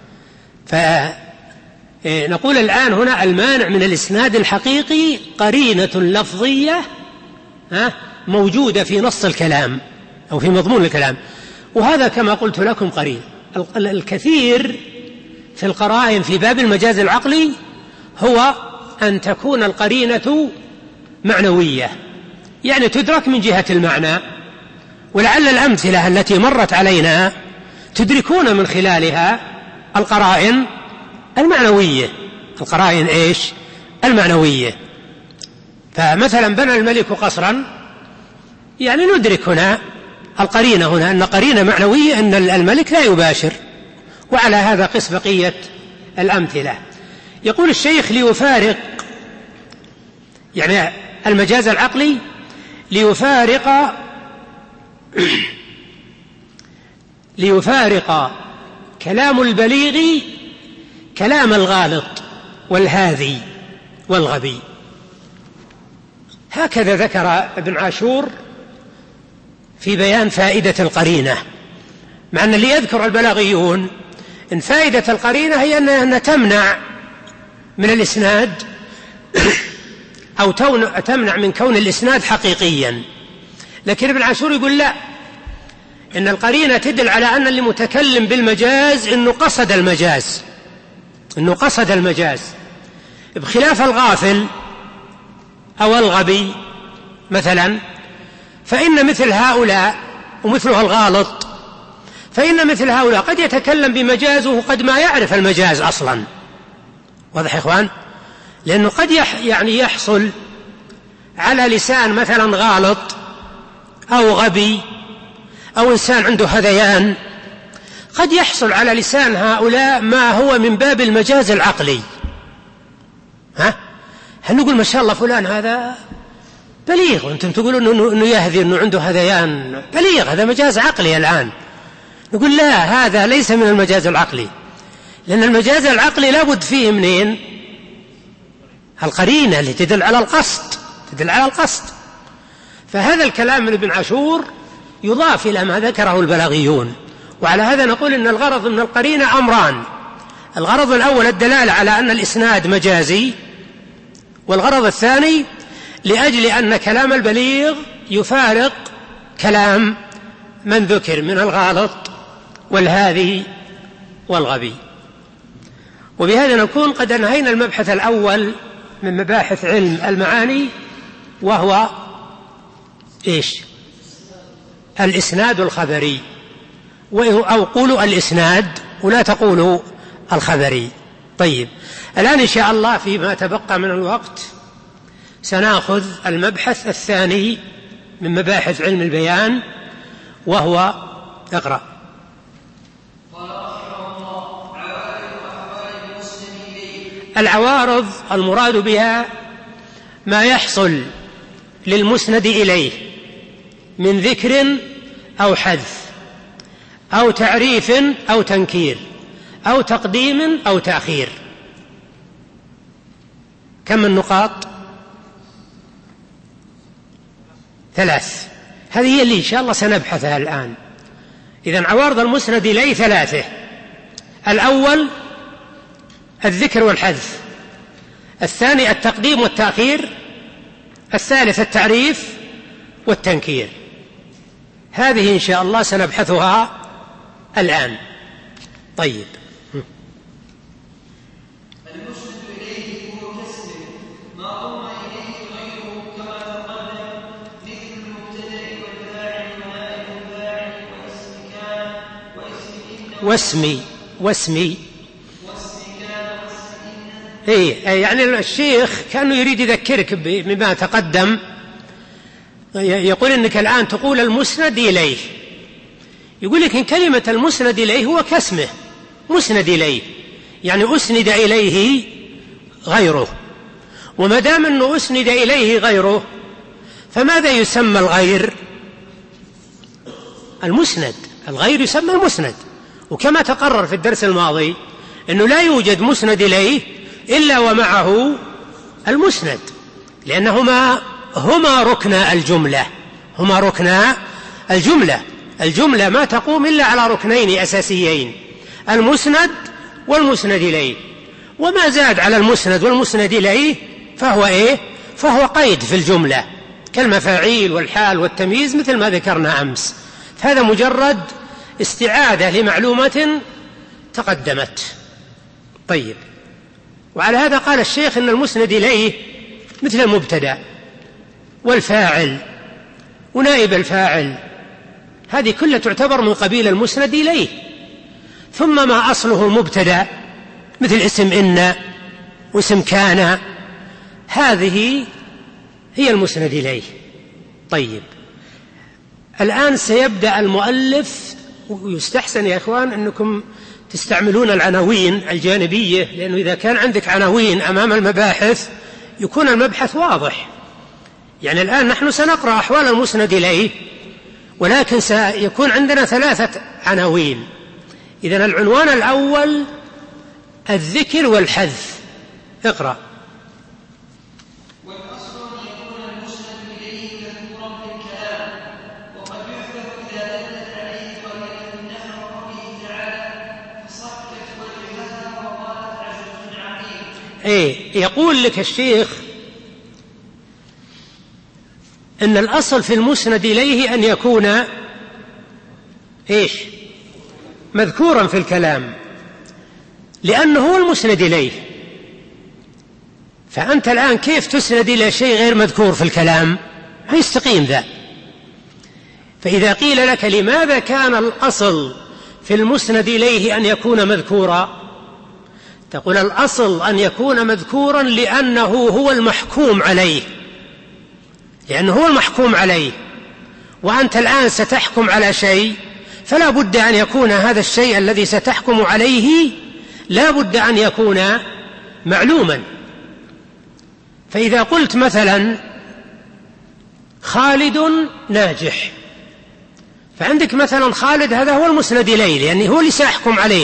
فنقول الآن هنا المانع من الإسناد الحقيقي قرينة لفظية موجودة في نص الكلام أو في مضمون الكلام، وهذا كما قلت لكم قرين. الكثير في القرائن في باب المجاز العقلي هو أن تكون القرينة معنوية، يعني تدرك من جهة المعنى، ولعل الأمثلة التي مرت علينا تدركون من خلالها القرائن المعنوية. القرائن إيش؟ المعنوية. فمثلا بنى الملك قصرا، يعني ندرك هنا القرينة هنا أن قرينة معنوية أن الملك لا يباشر، وعلى هذا قس بقية الأمثلة. يقول الشيخ ليفارق، يعني المجاز العقلي ليفارق ليفارق كلام البليغ كلام الغالط والهاذي والغبي. هكذا ذكر ابن عاشور في بيان فائدة القرينة، مع أن اللي يذكر البلاغيون إن فائدة القرينة هي أنها تمنع من الإسناد أو تمنع من كون الإسناد حقيقيا، لكن ابن عاشور يقول لا، إن القرينة تدل على أن اللي متكلم بالمجاز إنه قصد المجاز، إنه قصد المجاز، بخلاف الغافل أو الغبي مثلا، فإن مثل هؤلاء ومثله الغالط، فإن مثل هؤلاء قد يتكلم بمجازه وقد ما يعرف المجاز أصلا. واضح يا إخوان؟ لأنه قد يح يعني يحصل على لسان مثلا غالط أو غبي أو إنسان عنده هذيان، قد يحصل على لسان هؤلاء ما هو من باب المجاز العقلي. ها؟ هل نقول ما شاء الله فلان هذا بليغ، وأنتم تقولون أنه يهذي، أنه عنده هذيان بليغ، هذا مجاز عقلي الآن. نقول لا، هذا ليس من المجاز العقلي، لأن المجاز العقلي لابد فيه منين؟ القرينة اللي تدل على القصد، تدل على القصد. فهذا الكلام من ابن عاشور يضاف إلى ما ذكره البلاغيون. وعلى هذا نقول إن الغرض من القرينة أمران: الغرض الأول الدلالة على أن الإسناد مجازي، والغرض الثاني لأجل أن كلام البليغ يفارق كلام من ذكر من الغالط والهاذي والغبي. وبهذا نكون قد انهينا المبحث الأول من مباحث علم المعاني، وهو إيش؟ الإسناد الخبري، أو قولوا الإسناد ولا تقولوا الخبري. طيب، الآن إن شاء الله فيما تبقى من الوقت سنأخذ المبحث الثاني من مباحث علم البيان، وهو اقرأ. العوارض المراد بها ما يحصل للمسند إليه من ذكر أو حذف أو تعريف أو تنكير أو تقديم أو تأخير. كم النقاط؟ ثلاث. هذه هي اللي إن شاء الله سنبحثها الآن. إذن عوارض المسند إليه ثلاثة: الأول الذكر والحذف، الثاني التقديم والتأخير، الثالث التعريف والتنكير. هذه إن شاء الله سنبحثها الآن. طيب، المسند إليه هو كسر ما ضم إليه غيره كما تقدم، مثل المبتدأ والفاعل ونائب الفاعل واسم كان واسم إن واسمي واسمي إيه، يعني الشيخ كأنه يريد يذكرك بما تقدم. يقول إنك الآن تقول المسند إليه، يقول لك إن كلمة المسند إليه هو كاسمه مسند إليه، يعني أسند إليه غيره. وما دام أنه أسند إليه غيره، فماذا يسمى الغير؟ المسند. الغير يسمى المسند. وكما تقرر في الدرس الماضي أنه لا يوجد مسند إليه إلا ومعه المسند، لأنهما هما ركن الجملة، هما ركن الجملة. الجملة ما تقوم إلا على ركنين أساسيين: المسند والمسند إليه. وما زاد على المسند والمسند إليه فهو إيه؟ فهو قيد في الجملة، كالمفاعيل والحال والتمييز مثل ما ذكرنا أمس. هذا مجرد استعادة لمعلومة تقدمت. طيب، وعلى هذا قال الشيخ إن المسند إليه مثل المبتدأ والفاعل ونائب الفاعل، هذه كلها تعتبر من قبيل المسند إليه. ثم ما أصله المبتدأ مثل اسم إن واسم كان، هذه هي المسند إليه. طيب، الآن سيبدأ المؤلف، ويستحسن يا إخوان أنكم تستعملون العناوين الجانبية، لأنه إذا كان عندك عناوين أمام المباحث يكون المبحث واضح. يعني الآن نحن سنقرأ أحوال المسند إليه، ولكن سيكون عندنا ثلاثة عناوين. إذن العنوان الأول الذكر والحذف. اقرأ. والأصل أن يكون المسند إليه مذكورا في الكلام، وقد يحذف إذا دلت عليه قرينة نحو قوله تعالى: فصكت وجهها وقالت عجوز عقيم. إيه، يقول لك الشيخ إن الأصل في المسند إليه أن يكون إيش؟ مذكورا في الكلام، لأنه هو المسند إليه. فأنت الآن كيف تسند إلى شيء غير مذكور في الكلام؟ ما يستقيم ذا. فإذا قيل لك لماذا كان الأصل في المسند إليه أن يكون مذكورا، تقول الأصل أن يكون مذكورا لأنه هو المحكوم عليه، لأنه هو المحكوم عليه. وأنت الآن ستحكم على شيء، فلا بد أن يكون هذا الشيء الذي ستحكم عليه لا بد أن يكون معلوما. فإذا قلت مثلا خالد ناجح، فعندك مثلا خالد هذا هو المسند إليه لأنه هو اللي سأحكم عليه،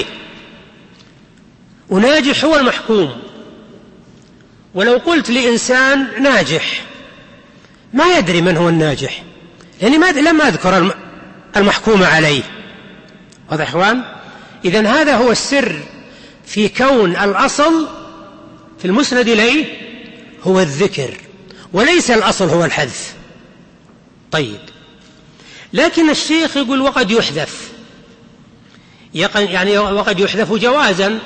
وناجح هو المحكوم. ولو قلت لإنسان ناجح ما يدري من هو الناجح لأني ما لم أذكر المحكوم عليه. واضح يا إخوان؟ إذن هذا هو السر في كون الأصل في المسند إليه هو الذكر وليس الأصل هو الحذف. طيب، لكن الشيخ يقول وقد يحذف، يعني وقد يحذف جوازا.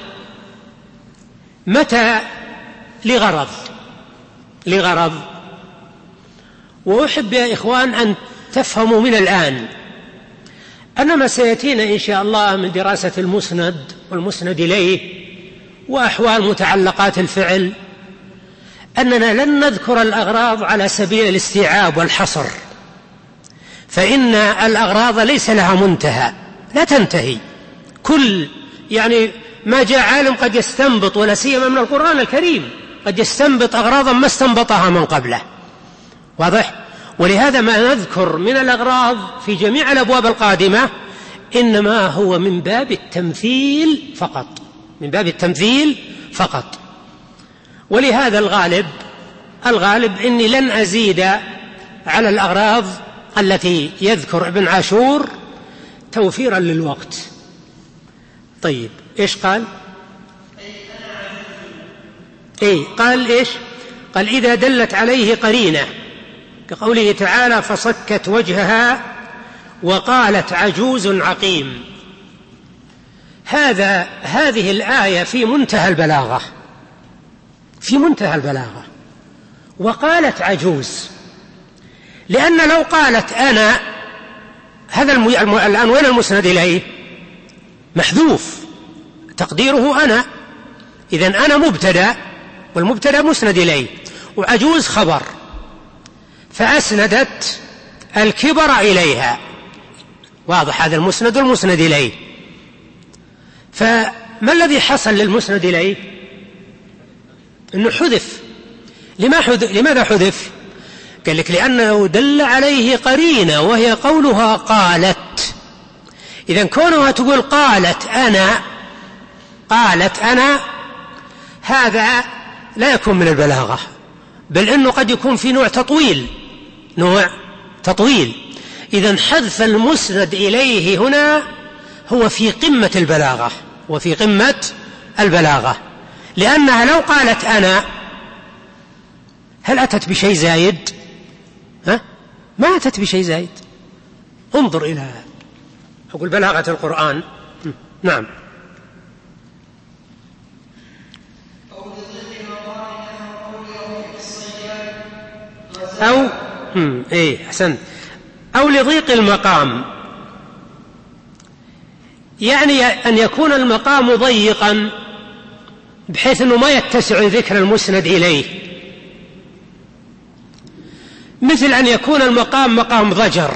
متى؟ لغرض لغرض وأحب يا إخوان أن تفهموا من الآن أن ما سيأتينا إن شاء الله من دراسة المسند والمسند إليه وأحوال متعلقات الفعل أننا لن نذكر الأغراض على سبيل الاستيعاب والحصر، فإن الأغراض ليس لها منتهى، لا تنتهي. كل يعني ما جاء عالم قد يستنبط، ولا سيما من القرآن الكريم، قد يستنبط أغراضا ما استنبطها من قبله. واضح؟ ولهذا ما نذكر من الأغراض في جميع الأبواب القادمة إنما هو من باب التمثيل فقط، من باب التمثيل فقط. ولهذا الغالب الغالب إني لن أزيد على الأغراض التي يذكر ابن عاشور توفيرا للوقت. طيب، إيش قال؟ إيه قال إيش؟ قال إذا دلت عليه قرينة، كقوله تعالى فصكت وجهها وقالت عجوز عقيم. هذا هذه الآية في منتهى البلاغة، في منتهى البلاغة. وقالت عجوز، لأن لو قالت أنا، هذا الآن وين المسند إليه؟ محذوف، تقديره أنا. إذن أنا مبتدأ والمبتدأ مسند إليه، وعجوز خبر، فأسندت الكبر إليها. واضح هذا المسند والمسند إليه. فما الذي حصل للمسند إليه؟ أنه حذف. لما حذف؟ لماذا حذف؟ قال لك لأنه دل عليه قرينة وهي قولها قالت. إذن كونها تقول قالت أنا، قالت أنا، هذا لا يكون من البلاغة، بل إنه قد يكون في نوع تطويل، نوع تطويل. إذن حذف المسند إليه هنا هو في قمة البلاغة، وفي قمة البلاغة، لأنها لو قالت أنا هل أتت بشيء زايد؟ ها؟ ما أتت بشيء زايد. انظر إلى أقول بلاغة القرآن. نعم. أو هم إيه أحسنت. أو لضيق المقام، يعني أن يكون المقام ضيقا بحيث أنه ما يتسع ذكر المسند إليه، مثل أن يكون المقام مقام ضجر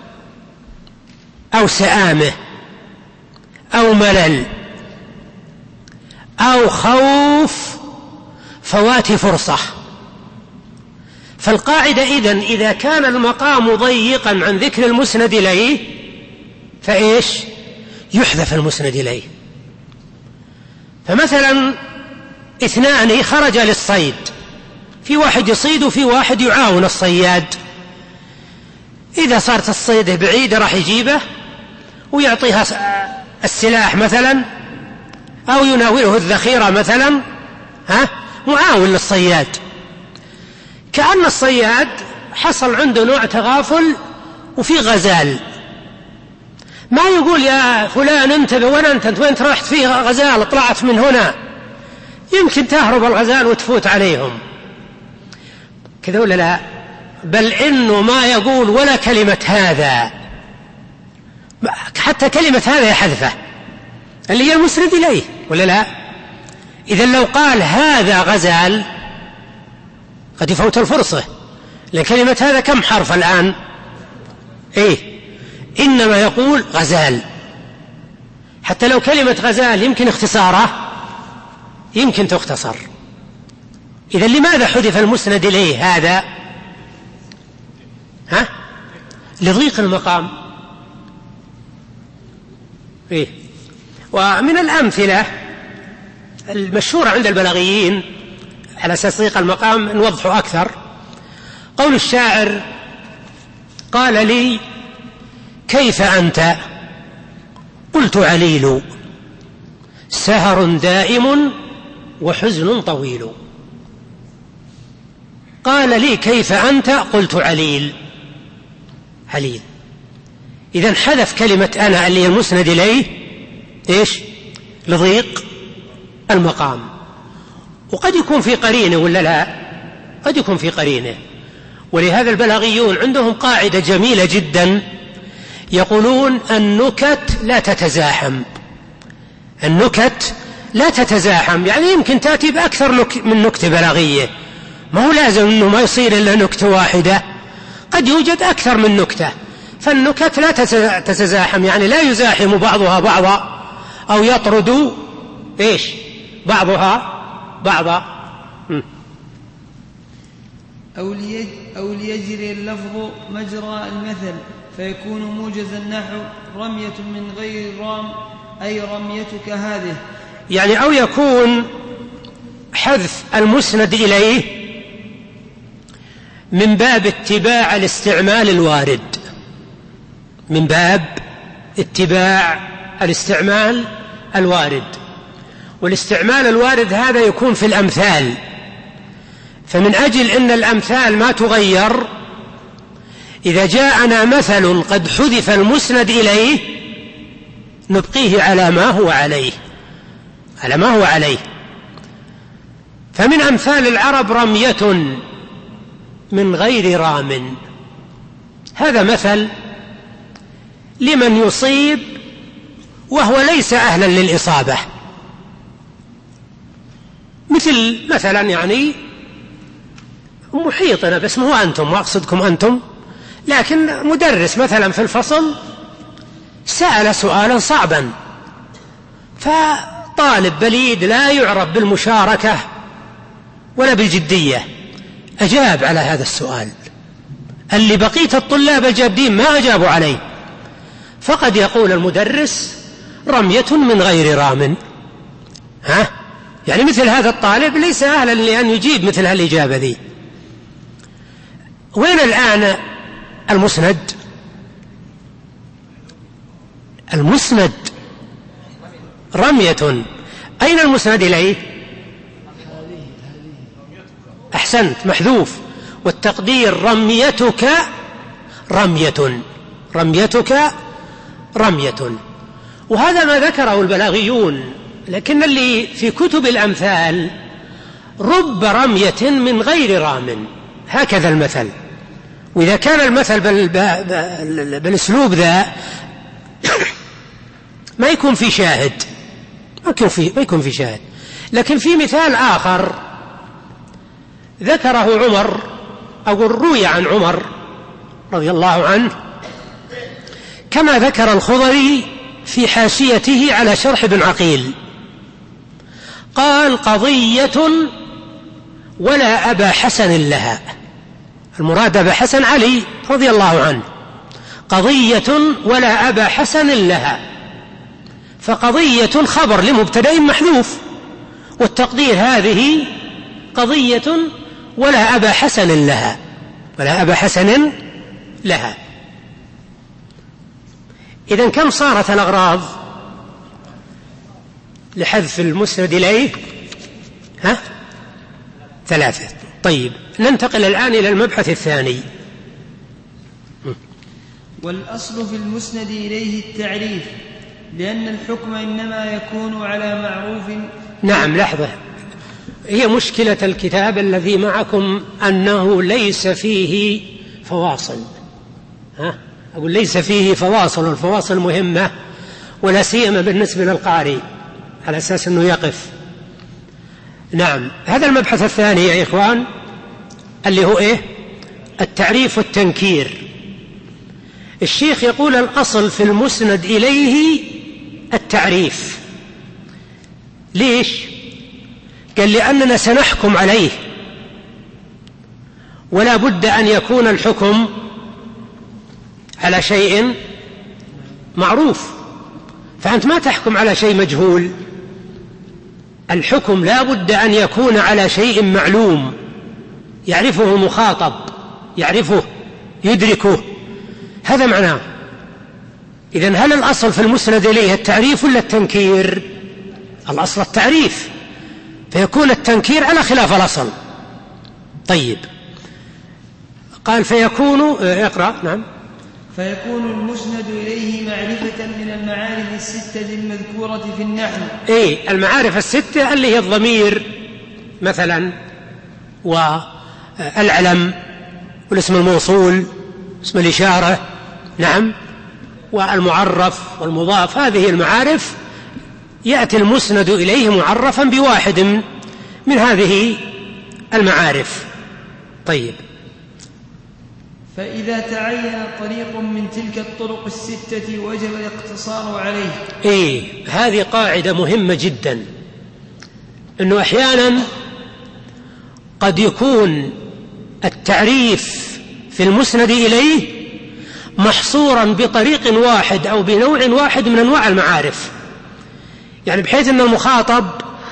أو سآمة أو ملل أو خوف فوات فرصة. فالقاعدة إذن إذا كان المقام ضيقا عن ذكر المسند إليه فإيش؟ يحذف المسند إليه. فمثلا اثنان خرج للصيد، في واحد يصيد وفي واحد يعاون الصياد. إذا صارت الصيدة بعيدة راح يجيبه ويعطيها السلاح مثلا، أو يناوله الذخيرة مثلا، ها؟ معاون للصياد. كأن الصياد حصل عنده نوع تغافل وفي غزال، ما يقول يا فلان انتبه وين انت انت وين رحت؟ فيه غزال طلعت من هنا، يمكن تهرب الغزال وتفوت عليهم كذا ولا لا؟ بل إنه ما يقول ولا كلمة هذا، حتى كلمة هذا يحذفه اللي هي المسند إليه ولا لا؟ إذا لو قال هذا غزال قد يفوت الفرصة، لأن كلمة هذا كم حرف الآن؟ إيه؟ إنما يقول غزال حتى لو كلمة غزال يمكن اختصاره يمكن تختصر. إذا لماذا حذف المسند إليه هذا؟ ها؟ لضيق المقام. إيه؟ ومن الأمثلة المشهورة عند البلاغيين على أساس ضيق المقام نوضحه أكثر، قول الشاعر: قال لي كيف أنت؟ قلت عليل، سهر دائم وحزن طويل. قال لي كيف أنت؟ قلت عليل، عليل. إذن حذف كلمة أنا اللي المسند إليه إيش؟ لضيق المقام. وقد يكون في قرينه ولا لا؟ قد يكون في قرينه. ولهذا البلاغيون عندهم قاعدة جميلة جدا، يقولون النكت لا تتزاحم. النكت لا تتزاحم، يعني يمكن تأتي بأكثر من نكتة بلاغية، ما هو لازم أنه ما يصير إلا نكتة واحدة، قد يوجد أكثر من نكتة. فالنكت لا تتزاحم، يعني لا يزاحم بعضها بعضا أو يطرد إيش بعضها بعضا. أو ليجري اللفظ مجرى المثل فيكون موجزا نحو رمية من غير رام، أي رميتك هذه. يعني أو يكون حذف المسند إليه من باب اتباع الاستعمال الوارد، من باب اتباع الاستعمال الوارد. والاستعمال الوارد هذا يكون في الأمثال، فمن أجل أن الأمثال ما تغير، إذا جاءنا مثل قد حذف المسند إليه نبقيه على ما هو عليه، على ما هو عليه. فمن أمثال العرب رمية من غير رام، هذا مثل لمن يصيب وهو ليس أهلا للإصابة، مثل مثلا يعني محيطنا، بس مو أنتم، ما أقصدكم أنتم، لكن مدرس مثلا في الفصل سأل سؤالا صعبا، فطالب بليد لا يعرف بالمشاركة ولا بالجدية أجاب على هذا السؤال، اللي بقية الطلاب الجادين ما أجابوا عليه. فقد يقول المدرس رمية من غير رام، ها؟ يعني مثل هذا الطالب ليس أهلا لأن يجيب مثل هالإجابة ذي. وين الآن المسند؟ المسند رمية، أين المسند إليه؟ أحسنت، محذوف، والتقدير رميتك رمية، رميتك رمية. وهذا ما ذكره البلاغيون، لكن اللي في كتب الأمثال رب رمية من غير رام، هكذا المثل. وإذا كان المثل بالأسلوب ذا ما يكون في شاهد، ما يكون في, ما يكون في شاهد. لكن في مثال آخر ذكره عمر، أو روي عن عمر رضي الله عنه، كما ذكر الخضري في حاشيته على شرح ابن عقيل، قال قضية ولا أبا حسن لها، المراد أبا حسن علي رضي الله عنه، قضية ولا أبا حسن لها، فقضية خبر لمبتدأ محذوف، والتقدير هذه قضية ولا أبا حسن لها، ولا أبا حسن لها. إذن كم صارت الأغراض لحذف المسند إليه؟ ها؟ ثلاثة. طيب، ننتقل الآن إلى المبحث الثاني. والأصل في المسند إليه التعريف، لأن الحكم إنما يكون على معروف. نعم، لحظة، هي مشكلة الكتاب الذي معكم أنه ليس فيه فواصل، ها؟ أقول ليس فيه فواصل، والفواصل مهمة ولا سيما بالنسبة للقارئ على أساس أنه يقف. نعم، هذا المبحث الثاني يا إخوان اللي هو إيه؟ التعريف والتنكير. الشيخ يقول الأصل في المسند إليه التعريف. ليش؟ قال لأننا سنحكم عليه، ولا بد أن يكون الحكم على شيء معروف، فأنت ما تحكم على شيء مجهول. الحكم لا بد أن يكون على شيء معلوم يعرفه المخاطب، يعرفه يدركه، هذا معناه. إذن هل الأصل في المسند إليه التعريف ولا التنكير؟ الأصل التعريف، فيكون التنكير على خلاف الأصل. طيب، قال فيكون، اقرأ. نعم. فيكون المسند إليه معرفة من المعارف الستة المذكورة في النحو. إيه، المعارف الستة اللي هي الضمير مثلا، والعلم، والاسم الموصول، اسم الإشارة، نعم، والمعرف والمضاف. هذه المعارف يأتي المسند إليه معرفا بواحد من هذه المعارف. طيب، فإذا تعين طريق من تلك الطرق الستة وجب الاقتصار عليه. إيه، هذه قاعدة مهمة جدا، أنه أحيانا قد يكون التعريف في المسند إليه محصورا بطريق واحد أو بنوع واحد من أنواع المعارف، يعني بحيث أن المخاطب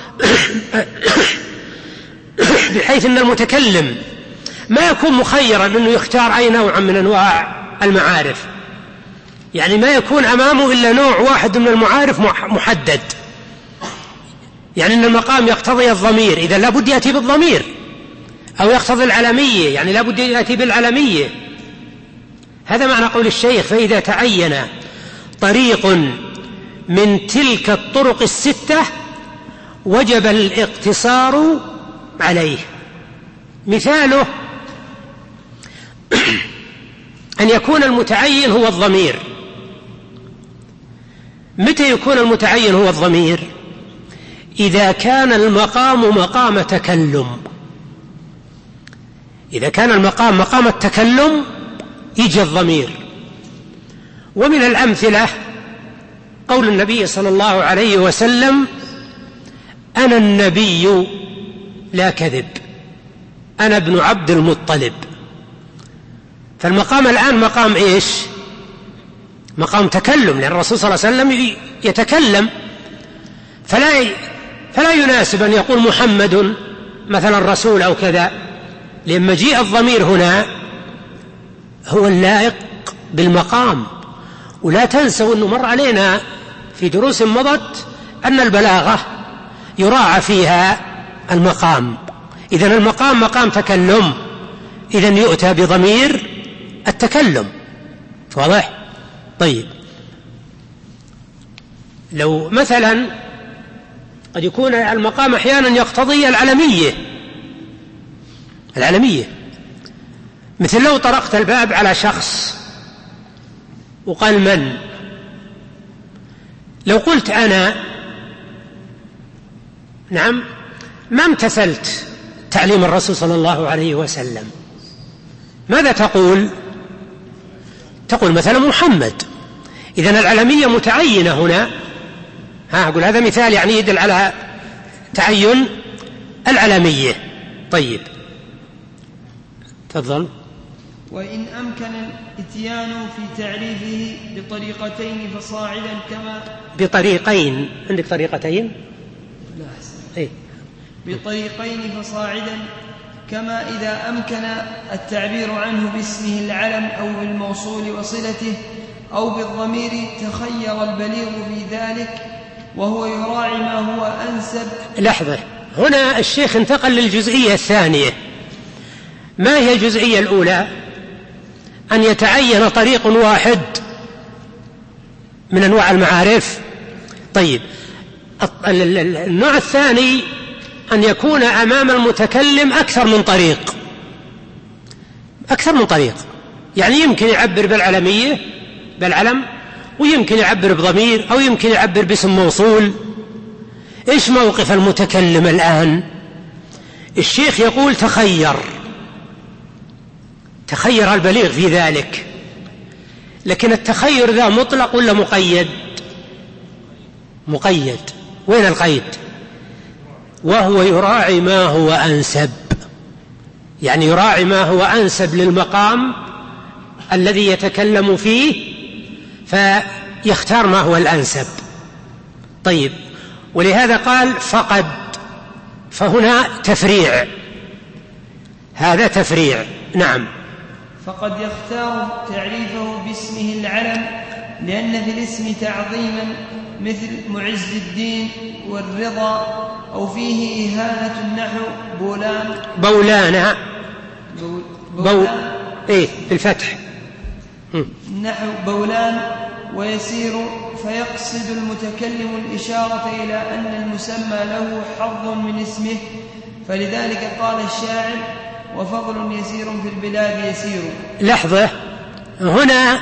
بحيث أن المتكلم ما يكون مخيرا أنه يختار أي نوع من أنواع المعارف، يعني ما يكون أمامه إلا نوع واحد من المعارف محدد. يعني أن المقام يقتضي الضمير، إذا لا بد يأتي بالضمير، أو يقتضي العلمية، يعني لا بد يأتي بالعلمية. هذا معنى قول الشيخ فإذا تعين طريق من تلك الطرق الستة وجب الاقتصار عليه. مثاله أن يكون المتعين هو الضمير. متى يكون المتعين هو الضمير؟ إذا كان المقام مقام تكلم. إذا كان المقام مقام التكلم يجي الضمير. ومن الأمثلة قول النبي صلى الله عليه وسلم: أنا النبي لا كذب، أنا ابن عبد المطلب. فالمقام الآن مقام إيش؟ مقام تكلم، لأن الرسول صلى الله عليه وسلم يتكلم، فلا فلا يناسب أن يقول محمد مثلا رسول أو كذا، لأن مجيء الضمير هنا هو اللائق بالمقام. ولا تنسوا أنه مر علينا في دروس مضت أن البلاغة يراعى فيها المقام. إذن المقام مقام تكلم، إذن يؤتى بضمير التكلم. واضح؟ طيب، لو مثلا قد يكون المقام أحيانا يقتضي العلمية العلمية مثل لو طرقت الباب على شخص وقال من، لو قلت أنا، نعم، ما امتثلت تعليم الرسول صلى الله عليه وسلم، ماذا تقول؟ تقول مثلا محمد. إذن العلمية متعينة هنا. ها أقول هذا مثال يعني يدل على تعين العلمية. طيب، تفضل. وإن أمكن الإتيان في تعريفه بطريقتين فصاعدا كما بطريقين. عندك طريقتين؟ لا أحسن. إيه؟ بطريقين فصاعدا كما إذا أمكن التعبير عنه باسمه العلم أو بالموصول وصلته أو بالضمير تخير البليغ في ذلك، وهو يراعي ما هو أنسب. لحظة، هنا الشيخ انتقل للجزئية الثانية. ما هي الجزئية الأولى؟ أن يتعين طريق واحد من أنواع المعارف. طيب، النوع الثاني أن يكون أمام المتكلم أكثر من طريق أكثر من طريق يعني يمكن يعبر بالعلمية بالعلم، ويمكن يعبر بضمير، أو يمكن يعبر باسم موصول. إيش موقف المتكلم الآن؟ الشيخ يقول تخير تخير البليغ في ذلك، لكن التخير ذا مطلق ولا مقيد؟ مقيد. وين القيد؟ وهو يراعي ما هو أنسب، يعني يراعي ما هو أنسب للمقام الذي يتكلم فيه فيختار ما هو الأنسب. طيب، ولهذا قال فقد، فهنا تفريع، هذا تفريع. نعم. فقد يختار تعريفه باسمه العلم لأن في الاسم تعظيما مثل معز الدين والرضا، أو فيه إهانة النحو بولان بولانا بول بو إيه بالفتح نحو بولان ويسير، فيقصد المتكلم الإشارة إلى أن المسمى له حظ من اسمه، فلذلك قال الشاعر وفضل يسير في البلاد يسير. لحظة، هنا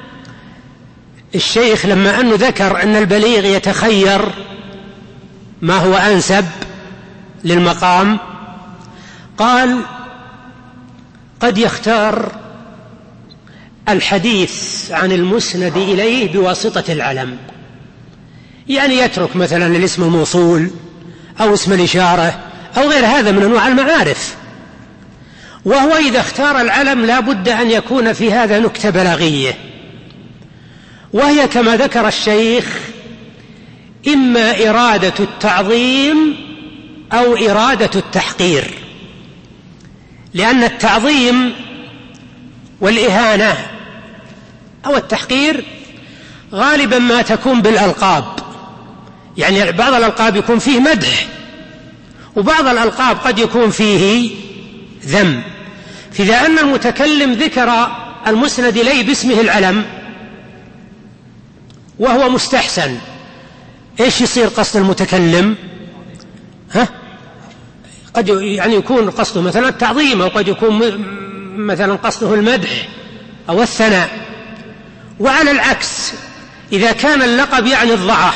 الشيخ لما أنه ذكر أن البليغ يتخير ما هو أنسب للمقام قال قد يختار الحديث عن المسند إليه بواسطة العلم، يعني يترك مثلا الاسم الموصول أو اسم الإشارة أو غير هذا من أنواع المعارف. وهو إذا اختار العلم لا بد أن يكون في هذا نكتة بلاغية، وهي كما ذكر الشيخ إما إرادة التعظيم أو إرادة التحقير، لأن التعظيم والإهانة أو التحقير غالبا ما تكون بالألقاب، يعني بعض الألقاب يكون فيه مدح وبعض الألقاب قد يكون فيه ذم. فإذا أن المتكلم ذكر المسند إليه باسمه العلم وهو مستحسن، إيش يصير قصد المتكلم؟ ها؟ قد يعني يكون قصده مثلا التعظيم، أو قد يكون مثلا قصده المدح أو الثناء. وعلى العكس إذا كان اللقب يعني الضعة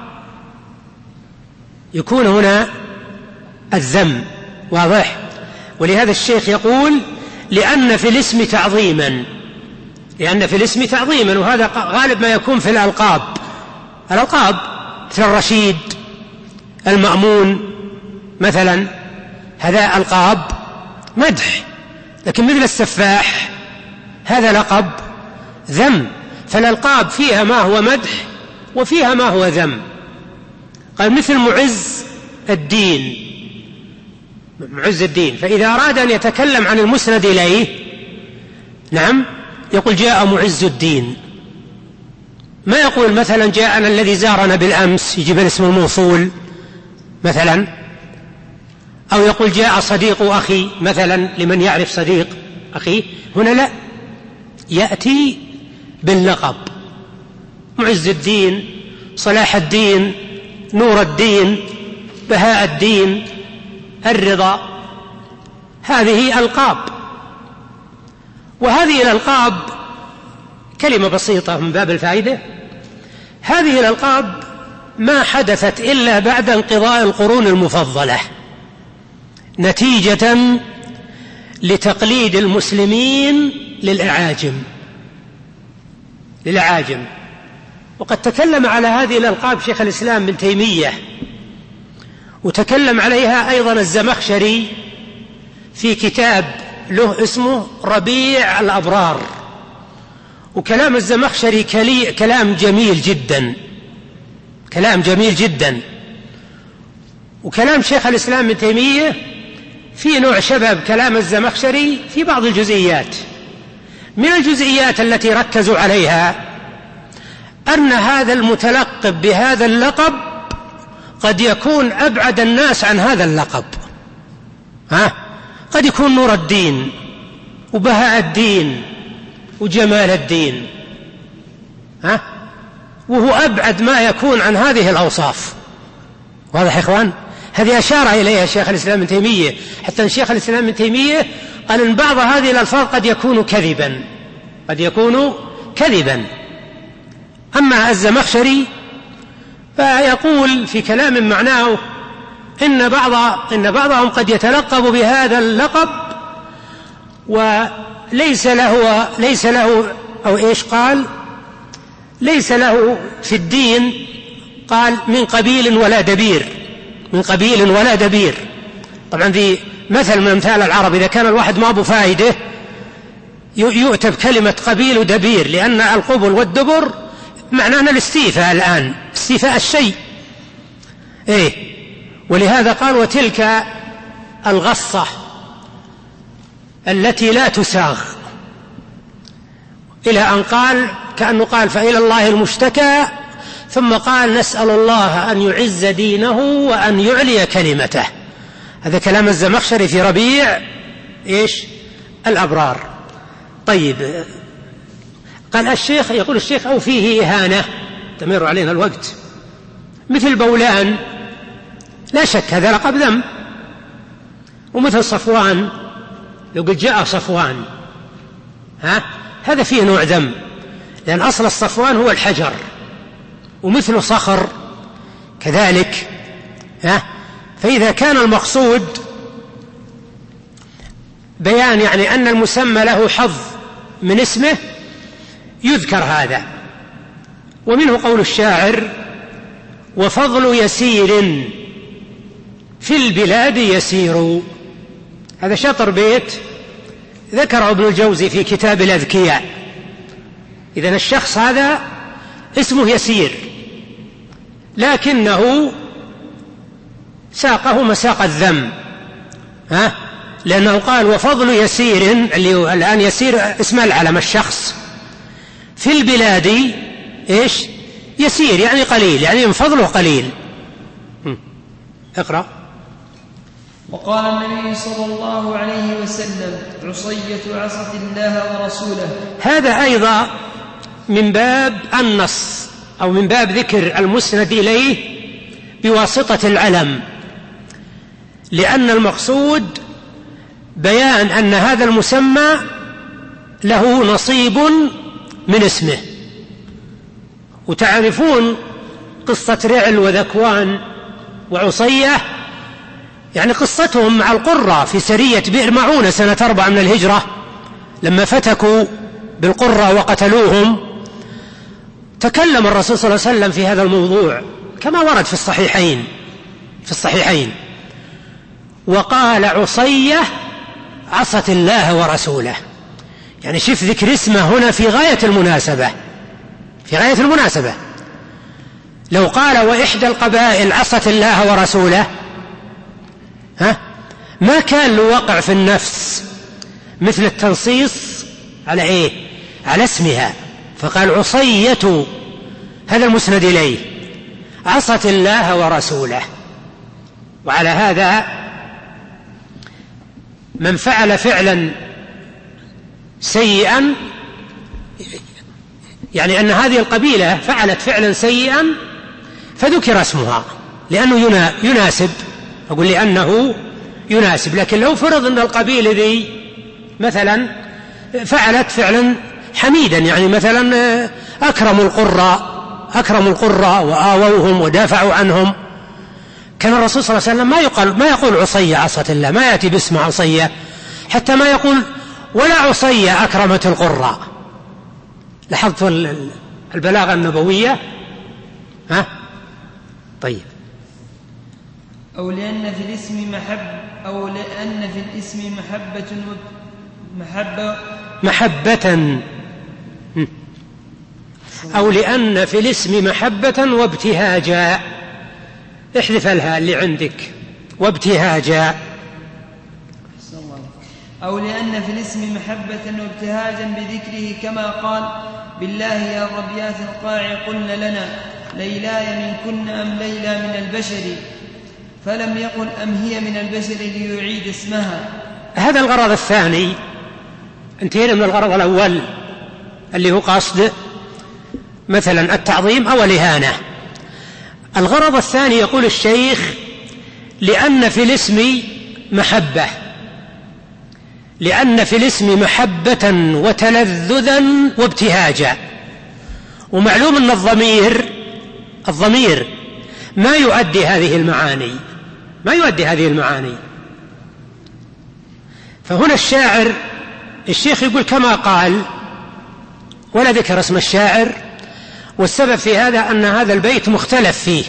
يكون هنا الذم. واضح؟ ولهذا الشيخ يقول لأن في الاسم تعظيما، لأن في الاسم تعظيما، وهذا غالب ما يكون في الألقاب. الألقاب مثل الرشيد، المأمون مثلا، هذا ألقاب مدح، لكن مثل السفاح هذا لقب ذم. فالألقاب فيها ما هو مدح وفيها ما هو ذم. قال مثل معز الدين، معز الدين، فإذا أراد أن يتكلم عن المسند إليه نعم يقول جاء معز الدين، ما يقول مثلا جاءنا الذي زارنا بالأمس يجيب الاسم الموصول مثلا، أو يقول جاء صديق أخي مثلا لمن يعرف صديق أخي. هنا لا، يأتي باللقب معز الدين، صلاح الدين، نور الدين، بهاء الدين، الرضا، هذه ألقاب. وهذه الألقاب كلمة بسيطة من باب الفائدة، هذه الألقاب ما حدثت إلا بعد انقضاء القرون المفضلة نتيجة لتقليد المسلمين للأعاجم للأعاجم وقد تكلم على هذه الألقاب شيخ الإسلام ابن تيمية، وتكلم عليها أيضا الزمخشري في كتاب له اسمه ربيع الأبرار. وكلام الزمخشري كلام جميل جدا، كلام جميل جدا. وكلام شيخ الإسلام ابن تيمية في نوع شبه كلام الزمخشري في بعض الجزئيات. من الجزئيات التي ركزوا عليها أن هذا المتلقب بهذا اللقب قد يكون أبعد الناس عن هذا اللقب. ها؟ قد يكون نور الدين وبهاء الدين وجمال الدين، ها؟ وهو أبعد ما يكون عن هذه الأوصاف. واضح يا إخوان؟ هذه أشار إليها شيخ الإسلام ابن تيمية، حتى شيخ الإسلام ابن تيمية قال إن بعض هذه الألفاظ قد يكون كذبا، قد يكون كذبا. أما الزمخشري فيقول في كلام معناه إن بعض إن بعضهم قد يتلقب بهذا اللقب وليس له ليس له أو إيش قال ليس له في الدين قال من قبيل ولا دبير، من قبيل ولا دبير. طبعا في مثل من أمثال العرب إذا كان الواحد ما أبو فائدة يؤتى بكلمة قبيل ودبير، لأن القبل والدبر معنانا الاستيفاء الآن، استيفاء الشيء. إيه، ولهذا قال وتلك الغصة التي لا تساغ، إلى أن قال كأنه قال فإلى الله المشتكى، ثم قال نسأل الله أن يعز دينه وأن يعلي كلمته. هذا كلام الزمخشري في ربيع إيش الأبرار. طيب، قال الشيخ يقول الشيخ أو فيه إهانة، تمر علينا الوقت، مثل بولان لا شك هذا لقب ذم، ومثل صفوان لو قد جاء صفوان ها هذا فيه نوع ذم، لأن أصل الصفوان هو الحجر، ومثل صخر كذلك ها. فإذا كان المقصود بيان يعني أن المسمى له حظ من اسمه يذكر هذا. ومنه قول الشاعر وفضل يسير في البلاد يسير، هذا شطر بيت ذكر ابن الجوزي في كتاب الأذكياء. إذن الشخص هذا اسمه يسير، لكنه ساقه مساق الذم ها، لأنه قال وفضل يسير، اللي الآن يسير اسم العلم الشخص، في البلاد إيش يسير يعني قليل، يعني من فضله قليل. اقرأ. وقال النبي صلى الله عليه وسلم عصية عصت الله ورسوله. هذا أيضا من باب النص أو من باب ذكر المسند إليه بواسطة العلم، لأن المقصود بيان أن هذا المسمى له نصيب من اسمه. وتعرفون قصة رعل وذكوان وعصية، يعني قصتهم مع القرى في سرية بئر معونة سنة أربعة من الهجرة، لما فتكوا بالقرى وقتلوهم، تكلم الرسول صلى الله عليه وسلم في هذا الموضوع كما ورد في الصحيحين في الصحيحين وقال عصية عصت الله ورسوله. يعني شوف ذكر اسمه هنا في غاية المناسبة، في غاية المناسبة. لو قال وإحدى القبائل عصت الله ورسوله ها ما كان له وقع في النفس مثل التنصيص على إيه؟ على اسمها. فقال عصية، هذا المسند إليه، عصت الله ورسوله. وعلى هذا من فعل فعلا سيئا، يعني أن هذه القبيلة فعلت فعلا سيئا فذكر اسمها لأنه يناسب، أقول لأنه يناسب. لكن لو فرض أن القبيلة ذي مثلا فعلت فعلا حميدا، يعني مثلا أكرموا القراء أكرموا القراء وآووهم ودافعوا عنهم، كان الرسول صلى الله عليه وسلم ما يقول ما يقول عصية عصت الله، ما يأتي باسم عصية، حتى ما يقول ولا عصية أكرمت القراء. لاحظت البلاغة النبوية ها؟ طيب. أو لأن في الاسم محب أو لأن في الاسم محبة محبة محبة أو لأن في الاسم محبة وابتهاجا، احذف الها اللي عندك، وابتهاجا. أو لأن في الاسم محبة وابتهاجا بذكره، كما قال بالله يا الربيات القاع قلن لنا ليلاي منكن أم ليلى من البشر، فلم يقل أم هي من البشر ليعيد اسمها. هذا الغرض الثاني، انتهينا من الغرض الأول اللي هو قصد مثلا التعظيم أو الإهانة. الغرض الثاني يقول الشيخ لأن في الاسم محبة، لأن في الاسم محبة وتلذذا وابتهاجا. ومعلوم أن الضمير الضمير ما يؤدي هذه المعاني، ما يؤدي هذه المعاني. فهنا الشاعر الشيخ يقول كما قال، ولا ذكر اسم الشاعر، والسبب في هذا أن هذا البيت مختلف فيه،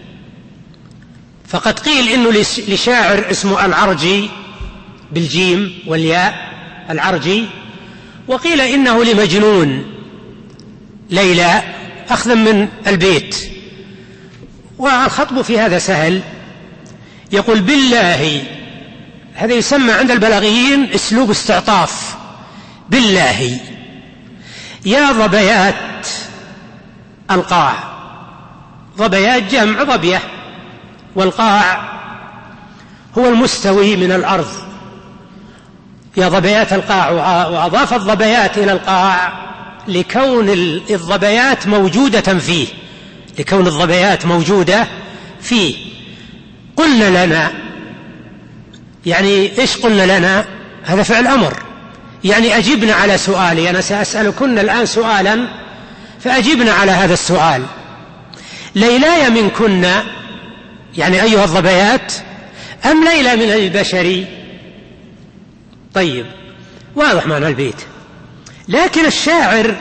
فقد قيل إنه لشاعر اسمه العرجي بالجيم والياء العرجي، وقيل إنه لمجنون ليلى أخذا من البيت. والخطب في هذا سهل، يقول بالله، هذا يسمى عند البلاغيين أسلوب استعطاف، بالله يا ظبيات القاع، ظبيات جمع ظبية، والقاع هو المستوي من الأرض، يا ظبيات القاع. وأضاف الظبيات إلى القاع لكون الظبيات موجودة فيه، لكون الظبيات موجودة فيه. قلنا لنا، يعني إيش قلنا لنا؟ هذا فعل أمر، يعني أجبنا على سؤالي، أنا سأسألكن الآن سؤالا فأجبنا على هذا السؤال. ليلاي منكن، يعني أيها الظبيات، أم ليلى من البشر؟ طيب، واضح معنى البيت. لكن الشاعر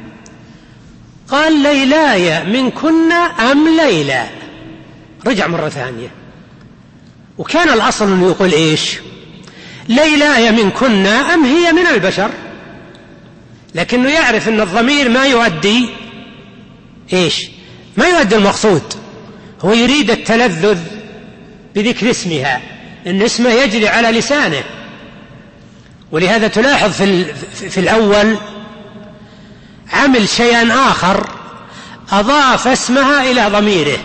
قال ليلاي منكن أم ليلى، رجع مرة ثانية، وكان الأصل أنه يقول إيش؟ ليلاي منكن أم هي من البشر، لكنه يعرف أن الضمير ما يؤدي إيش؟ ما يؤدي المقصود، هو يريد التلذذ بذكر اسمها، إن اسمه يجري على لسانه. ولهذا تلاحظ في, في الأول عمل شيئا آخر، أضاف اسمها إلى ضميره،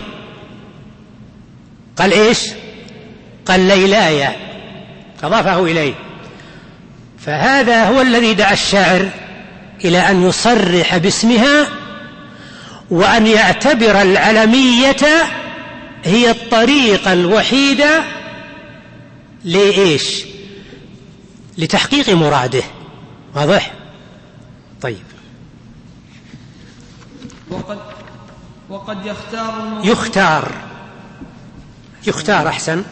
قال إيش؟ قال ليلاي، أضافه إليه. فهذا هو الذي دعا الشاعر إلى أن يصرح باسمها، وأن يعتبر العلمية هي الطريقة الوحيدة لإيش؟ لتحقيق مراده. واضح؟ طيب. وقد, وقد يختار يختار يختار أحسن،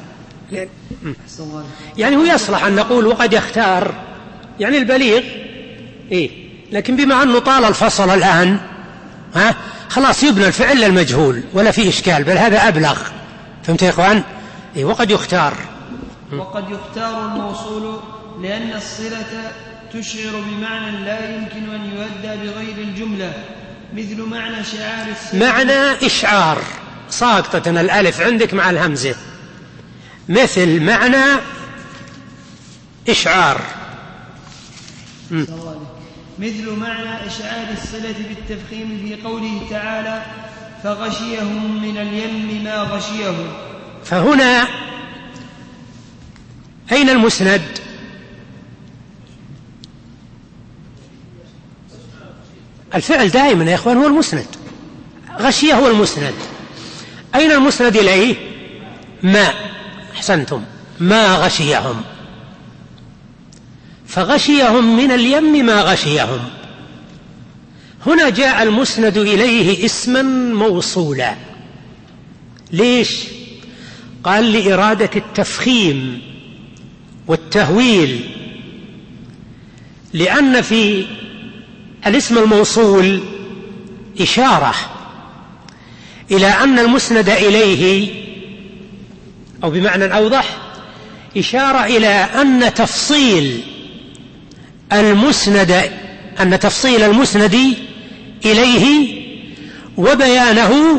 يعني هو يصلح أن نقول وقد يختار، يعني البليغ إيه، لكن بما أنه طال الفصل الآن، ها خلاص يبنى الفعل المجهول ولا في إشكال، بل هذا أبلغ. فهمت يا إخوان؟ إيه، وقد يختار. وقد يختار الموصول لأن الصلة تشعر بمعنى لا يمكن أن يؤدى بغير الجملة، مثل معنى شعار الصلة. معنى إشعار، ساقطة الألف عندك مع الهمزة، مثل معنى إشعار. م. مثل معنى إشعار الصلة بالتفخيم في قوله تعالى فغشيهم من اليم ما غشيهم. فهنا أين المسند؟ الفعل دائما يا إخوان هو المسند، غشية هو المسند. أين المسند إليه؟ ما، أحسنتم، ما غشيهم، فغشيهم من اليم ما غشيهم. هنا جاء المسند إليه اسما موصولا، ليش؟ قال لإرادة التفخيم والتهويل، لأن في الاسم الموصول إشارة إلى أن المسند إليه، أو بمعنى أوضح إشارة إلى أن تفصيل المسند أن تفصيل المسند إليه وبيانه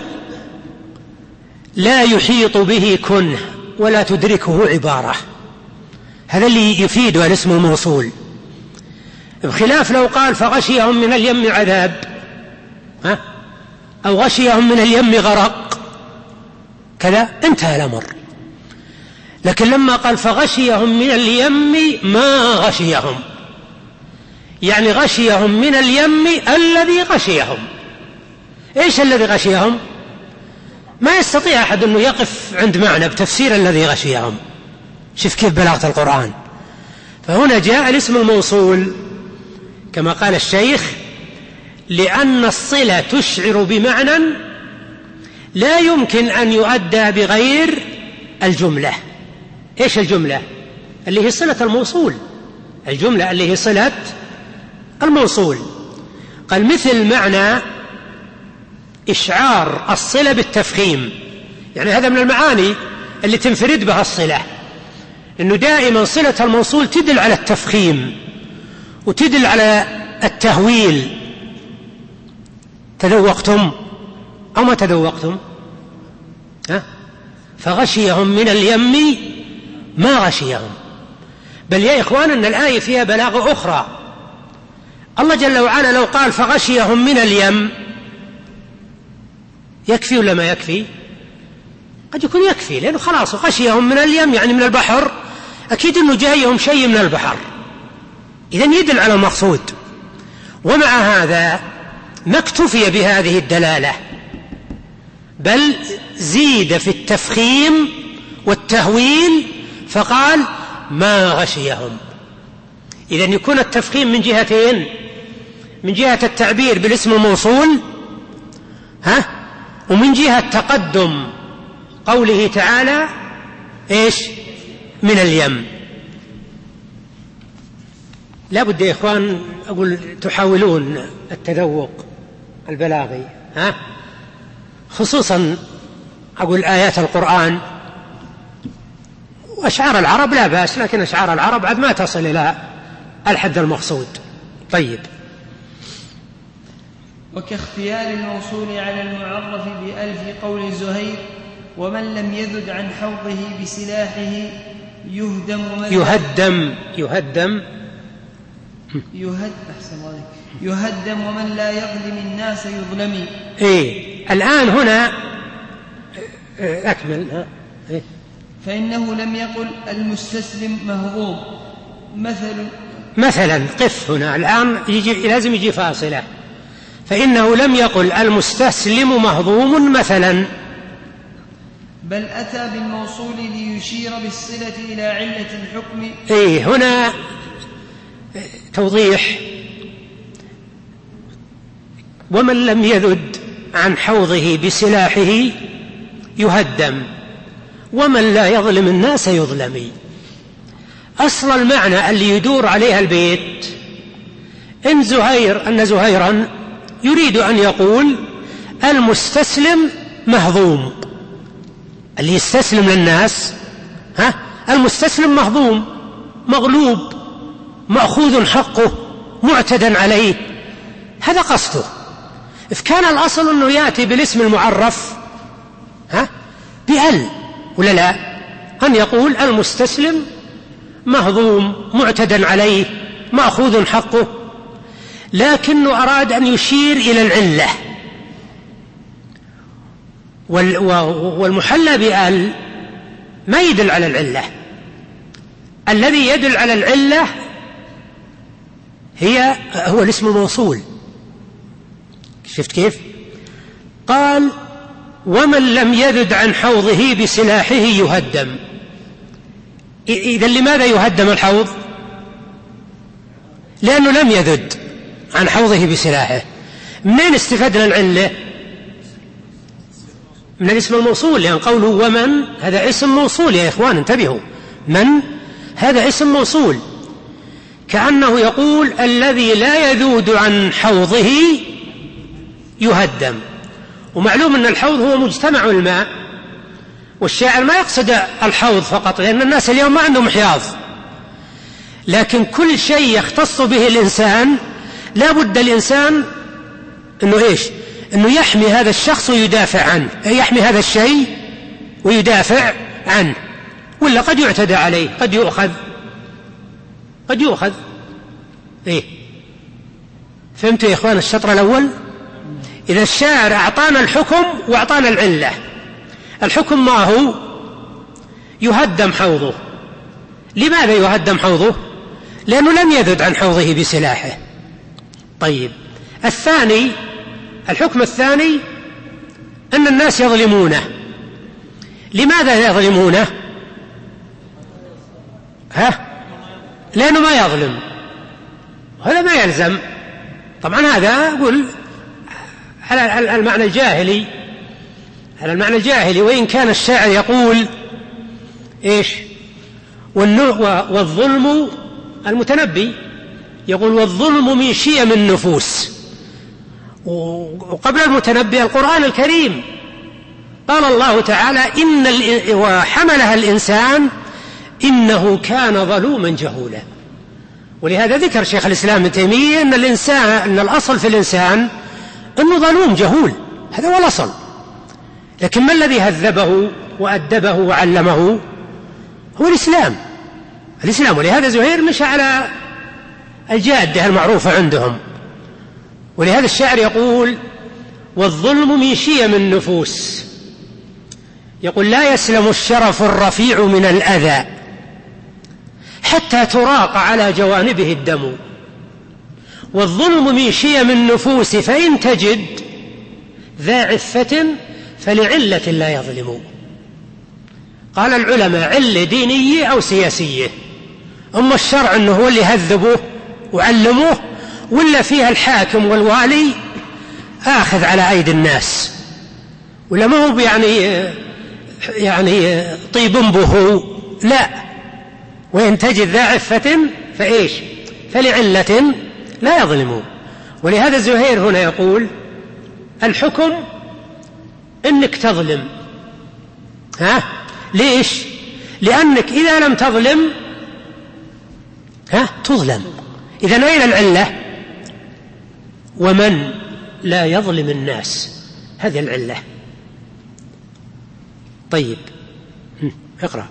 لا يحيط به كنه ولا تدركه عبارة. هذا اللي يفيده الاسم الموصول، بخلاف لو قال فغشيهم من اليم عذاب، ها؟ أو غشيهم من اليم غرق، كذا انتهى الأمر. لكن لما قال فغشيهم من اليم ما غشيهم، يعني غشيهم من اليم الذي غشيهم. إيش الذي غشيهم؟ ما يستطيع أحد أنه يقف عند معنى بتفسير الذي غشيهم. شوف كيف بلاغة القرآن. فهنا جاء الاسم الموصول كما قال الشيخ لأن الصلة تشعر بمعنى لا يمكن أن يؤدى بغير الجملة. إيش الجملة؟ اللي هي صلة الموصول، الجملة اللي هي صلة الموصول. قال مثل معنى إشعار الصلة بالتفخيم، يعني هذا من المعاني اللي تنفرد بها الصلة، إنه دائما صلة الموصول تدل على التفخيم وتدل على التهويل. تذوقتم أو ما تذوقتم؟ ها؟ فغشيهم من اليم ما غشيهم. بل يا إخوان أن الآية فيها بلاغة أخرى. الله جل وعلا لو قال فغشيهم من اليم يكفي ولا ما يكفي؟ قد يكون يكفي، لأنه خلاص غشيهم من اليم يعني من البحر، أكيد أنه جايهم شيء من البحر، إذن يدل على المقصود. ومع هذا ما اكتفي بهذه الدلالة، بل زيد في التفخيم والتهويل فقال ما غشيهم. إذن يكون التفخيم من جهتين، من جهة التعبير بالاسم الموصول ها، ومن جهة تقدم قوله تعالى إيش؟ من اليم. لا بد يا إخوان أقول تحاولون التذوق البلاغي، ها؟ خصوصا أقول آيات القرآن وأشعار العرب لا بأس، لكن أشعار العرب عاد ما تصل إلى الحد المقصود. طيب. وكاختيار الموصول على المعرف بألف قول زهير ومن لم يذد عن حوضه بسلاحه يهدم يهدم يهدم يهد أحسن عليك يهدم ومن لا يظلم الناس يظلم. إيه الآن هنا أكمل. إيه؟ فإنه لم يقل المستسلم مهضوم مثل مثلا. قف هنا الآن يجي لازم يجي فاصلة. فإنه لم يقل المستسلم مهضوم مثلا، بل أتى بالموصول ليشير بالصلة إلى علة الحكم. إيه هنا توضيح. ومن لم يذد عن حوضه بسلاحه يهدم ومن لا يظلم الناس يظلم. أصل المعنى اللي يدور عليها البيت إن زهير أن زهيرا يريد أن يقول المستسلم مهضوم، اللي يستسلم للناس ها المستسلم مهضوم مغلوب مأخوذ حقه معتدى عليه، هذا قصده. إذ كان الأصل أنه يأتي بالاسم المعرف ها بأل ولا لا، أن يقول المستسلم مهضوم معتدى عليه مأخوذ حقه، لكنه أراد أن يشير إلى العلة. والمحلى بأل ما يدل على العلة، الذي يدل على العلة هي هو الاسم الموصول. شفت كيف؟ قال ومن لم يذد عن حوضه بسلاحه يهدم. إذن لماذا يهدم الحوض؟ لأنه لم يذد عن حوضه بسلاحه. منين استفدنا العلة؟ من الاسم الموصول، لأن قوله ومن هذا اسم موصول يا إخوان انتبهوا، من هذا اسم موصول، كأنه يقول الذي لا يذود عن حوضه يهدم. ومعلوم أن الحوض هو مجتمع الماء، والشاعر ما يقصد الحوض فقط، لأن الناس اليوم ما عندهم حياض، لكن كل شيء يختص به الإنسان لا بد الإنسان أنه إيش؟ أنه يحمي هذا الشخص ويدافع عنه، يحمي هذا الشيء ويدافع عنه، ولا قد يعتدى عليه، قد يؤخذ قد يؤخذ إيه؟ فهمتوا يا إخوان الشطر الأول؟ إذا الشاعر أعطانا الحكم وأعطانا العلة. الحكم ما هو؟ يهدم حوضه. لماذا يهدم حوضه؟ لأنه لم يذد عن حوضه بسلاحه. طيب الثاني، الحكم الثاني أن الناس يظلمونه. لماذا يظلمونه؟ ها؟ لأنه ما يظلم، هذا ما يلزم. طبعا هذا أقول على المعنى الجاهلي، على المعنى الجاهلي، وإن كان الشاعر يقول إيش؟ والظلم، المتنبي يقول والظلم من شيم النفوس وقبل المتنبي القرآن الكريم. قال الله تعالى إن وحملها الإنسان إنه كان ظلوما جهولا. ولهذا ذكر شيخ الإسلام ابن تيمية أن الإنسان أن الأصل في الإنسان أنه ظلوم جهول، هذا هو الأصل. لكن ما الذي هذبه وأدبه وعلمه؟ هو الإسلام الإسلام ولهذا زهير مشى على الجادة المعروفة عندهم. ولهذا الشاعر يقول والظلم من شيم النفوس، يقول لا يسلم الشرف الرفيع من الأذى حتى تراق على جوانبه الدم. والظلم من شيم النفوس فإن تجد ذا عفة فلعلة لا يظلم. قال العلماء علة دينية أو سياسية. أما الشرع أنه هو اللي هذبوه وعلموه، ولا فيها الحاكم والوالي آخذ على أيدي الناس، ولا ما هو يعني يعني طيب به، لا. وإن تجد ذا عفة فإيش فلعلة لا يظلمون. ولهذا زهير هنا يقول الحكم إنك تظلم. ها ليش؟ لأنك إذا لم تظلم ها تظلم. إذن أين العلة؟ ومن لا يظلم الناس، هذه العلة. طيب اقرأ.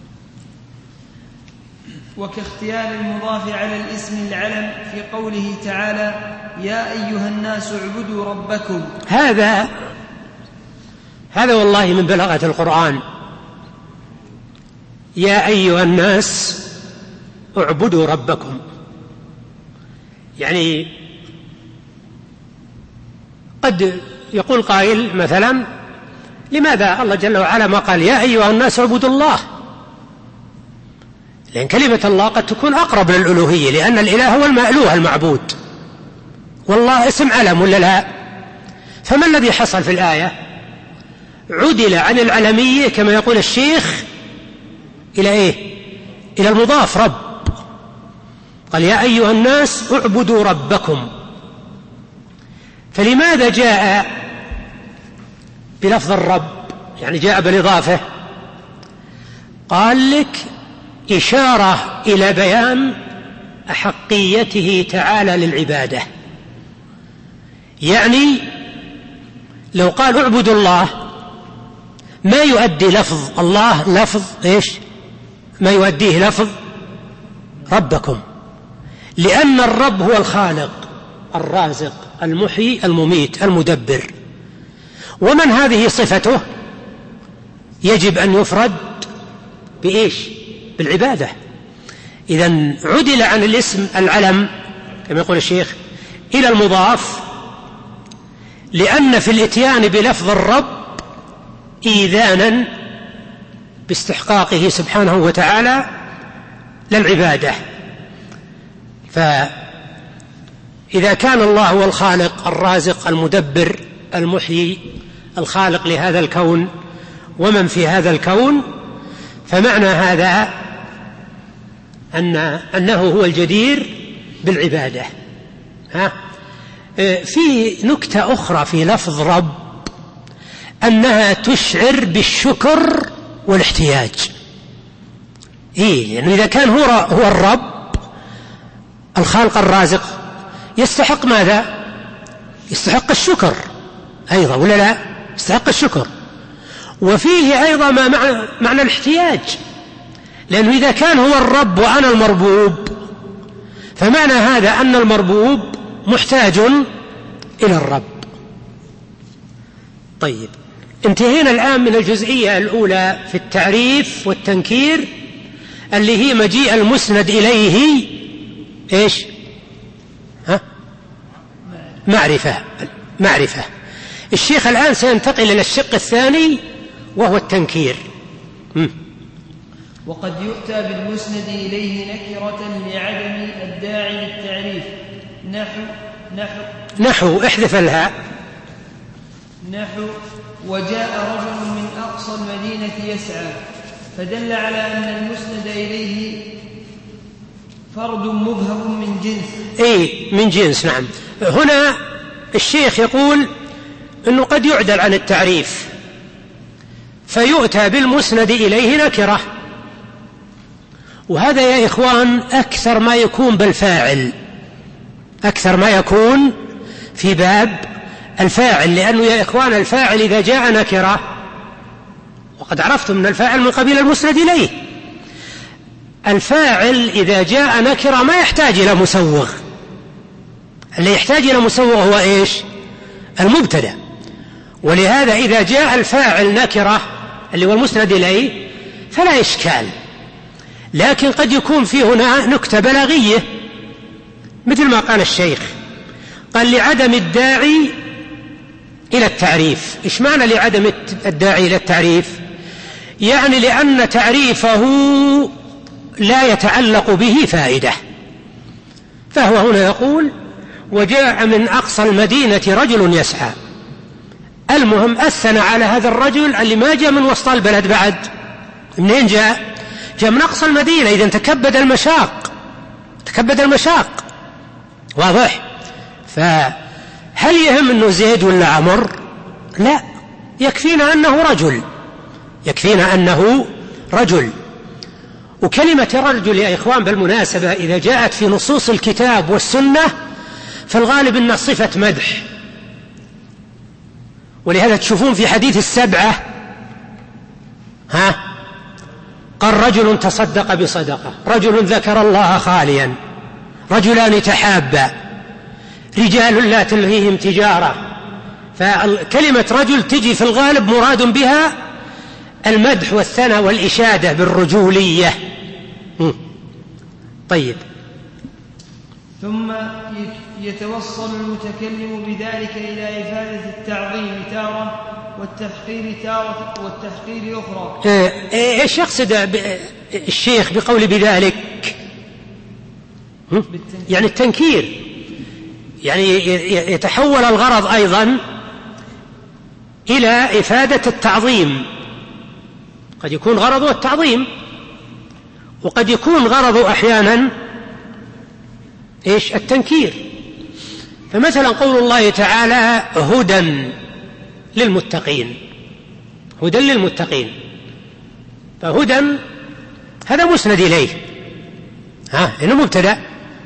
وكاختيار المضاف على الاسم العلم في قوله تعالى يا أيها الناس اعبدوا ربكم. هذا هذا والله من بلاغة القرآن. يا أيها الناس اعبدوا ربكم، يعني قد يقول قائل مثلا لماذا الله جل وعلا ما قال يا أيها الناس اعبدوا الله؟ لأن كلمة الله قد تكون أقرب للألوهية، لأن الإله هو المألوه المعبود، والله اسم علم ولا لا؟ فما الذي حصل في الآية؟ عدل عن العلمية كما يقول الشيخ إلى إيه؟ إلى المضاف رب. قال يا أيها الناس اعبدوا ربكم. فلماذا جاء بلفظ الرب، يعني جاء بالإضافة؟ قال لك إشارة إلى بيان أحقيته تعالى للعبادة. يعني لو قال اعبدوا الله ما يؤدي لفظ الله لفظ إيش؟ ما يؤديه لفظ ربكم، لأن الرب هو الخالق الرازق المحيي المميت المدبر، ومن هذه صفته يجب أن يفرد بإيش؟ بالعبادة. إذن عدل عن الاسم العلم كما يقول الشيخ إلى المضاف، لأن في الإتيان بلفظ الرب إيذانا باستحقاقه سبحانه وتعالى للعبادة. فإذا كان الله هو الخالق الرازق المدبر المحيي الخالق لهذا الكون ومن في هذا الكون، فمعنى هذا أن أنه هو الجدير بالعبادة. ها؟ في نكتة أخرى في لفظ رب أنها تشعر بالشكر والاحتياج. إيه؟ لأنه إذا كان هو هو الرب الخالق الرازق يستحق ماذا؟ يستحق الشكر أيضا ولا لا؟ يستحق الشكر. وفيه أيضا ما معنى, معنى الاحتياج، لأنه إذا كان هو الرب وأنا المربوب فمعنى هذا أن المربوب محتاج إلى الرب. طيب انتهينا الآن من الجزئية الأولى في التعريف والتنكير اللي هي مجيء المسند إليه إيش؟ ها؟ معرفة معرفة. الشيخ الآن سينتقل إلى الشق الثاني وهو التنكير. م. وقد يؤتى بالمسند إليه نكرة لعدم الداعي للتعريف، نحو نحو نحو احذف الهاء، نحو وجاء رجل من أقصى المدينة يسعى، فدل على أن المسند إليه فرد مبهم من جنس. إيه من جنس. نعم. هنا الشيخ يقول أنه قد يعدل عن التعريف فيؤتى بالمسند إليه نكرة، وهذا يا إخوان أكثر ما يكون بالفاعل، أكثر ما يكون في باب الفاعل، لأنه يا إخوان الفاعل إذا جاء نكرة، وقد عرفتم من الفاعل من قبيل المسند إليه، الفاعل إذا جاء نكرة ما يحتاج إلى مسوغ، اللي يحتاج إلى مسوغ هو إيش؟ المبتدأ. ولهذا إذا جاء الفاعل نكرة اللي هو المسند إليه فلا إشكال، لكن قد يكون في هنا نكتة بلاغية مثل ما قال الشيخ، قال لعدم الداعي إلى التعريف. إيش معنى لعدم الداعي إلى التعريف؟ يعني لأن تعريفه لا يتعلق به فائدة. فهو هنا يقول وجاء من أقصى المدينة رجل يسعى، المهم أثنى على هذا الرجل اللي ما جاء من وسط البلد بعد، منين جاء؟ جاء من أقصى المدينة، إذن تكبد المشاق، تكبد المشاق، واضح؟ فهل يهم أنه زيد ولا عمر؟ لا، يكفينا أنه رجل، يكفينا أنه رجل. وكلمة رجل يا إخوان بالمناسبة إذا جاءت في نصوص الكتاب والسنة فالغالب أنها صفة مدح، ولهذا تشوفون في حديث السبعة ها قال رجل تصدق بصدقة، رجل ذكر الله خاليا، رجلان تحابا، رجال لا تلهيهم تجارة. فكلمة رجل تجي في الغالب مراد بها المدح والثناء والإشادة بالرجولية. طيب، ثم يتوصل المتكلم بذلك إلى إفادة التعظيم تارة والتحقير تارة والتحقير أخرى. إيش يقصد الشيخ بقول بذلك؟ يعني التنكير، يعني يتحول الغرض أيضا إلى إفادة التعظيم. قد يكون غرضه التعظيم، وقد يكون غرضه أحيانا إيش؟ التنكير. فمثلا قول الله تعالى هدى للمتقين، هدى للمتقين، فهدى هذا مسند إليه، ها إنه مبتدأ،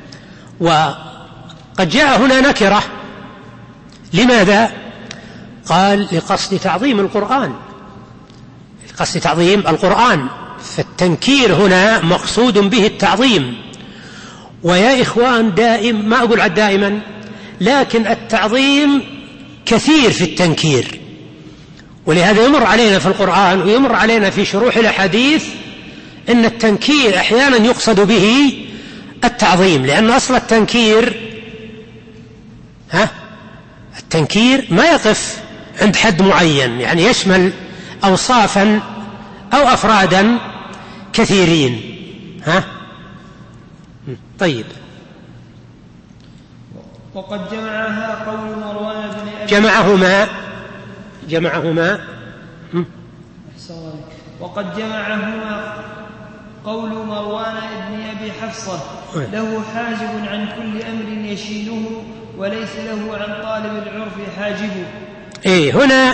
وقد جاء هنا نكرة. لماذا؟ قال لقصد تعظيم القرآن، لقصد تعظيم القرآن، فالتنكير هنا مقصود به التعظيم. ويا إخوان دائم، ما أقول عد دائما، لكن التعظيم كثير في التنكير، ولهذا يمر علينا في القرآن ويمر علينا في شروح الأحاديث إن التنكير أحيانا يقصد به التعظيم، لأن أصل التنكير ها التنكير ما يقف عند حد معين، يعني يشمل أوصافا أو أفرادا كثيرين. ها طيب، وقد جمعها قول مروان بن أبي جمعهما جمعهما وقد جمعهما قول مروان بن أبي حفصة له حاجب عن كل أمر يشينه وليس له عن طالب العرف حاجب. إيه هنا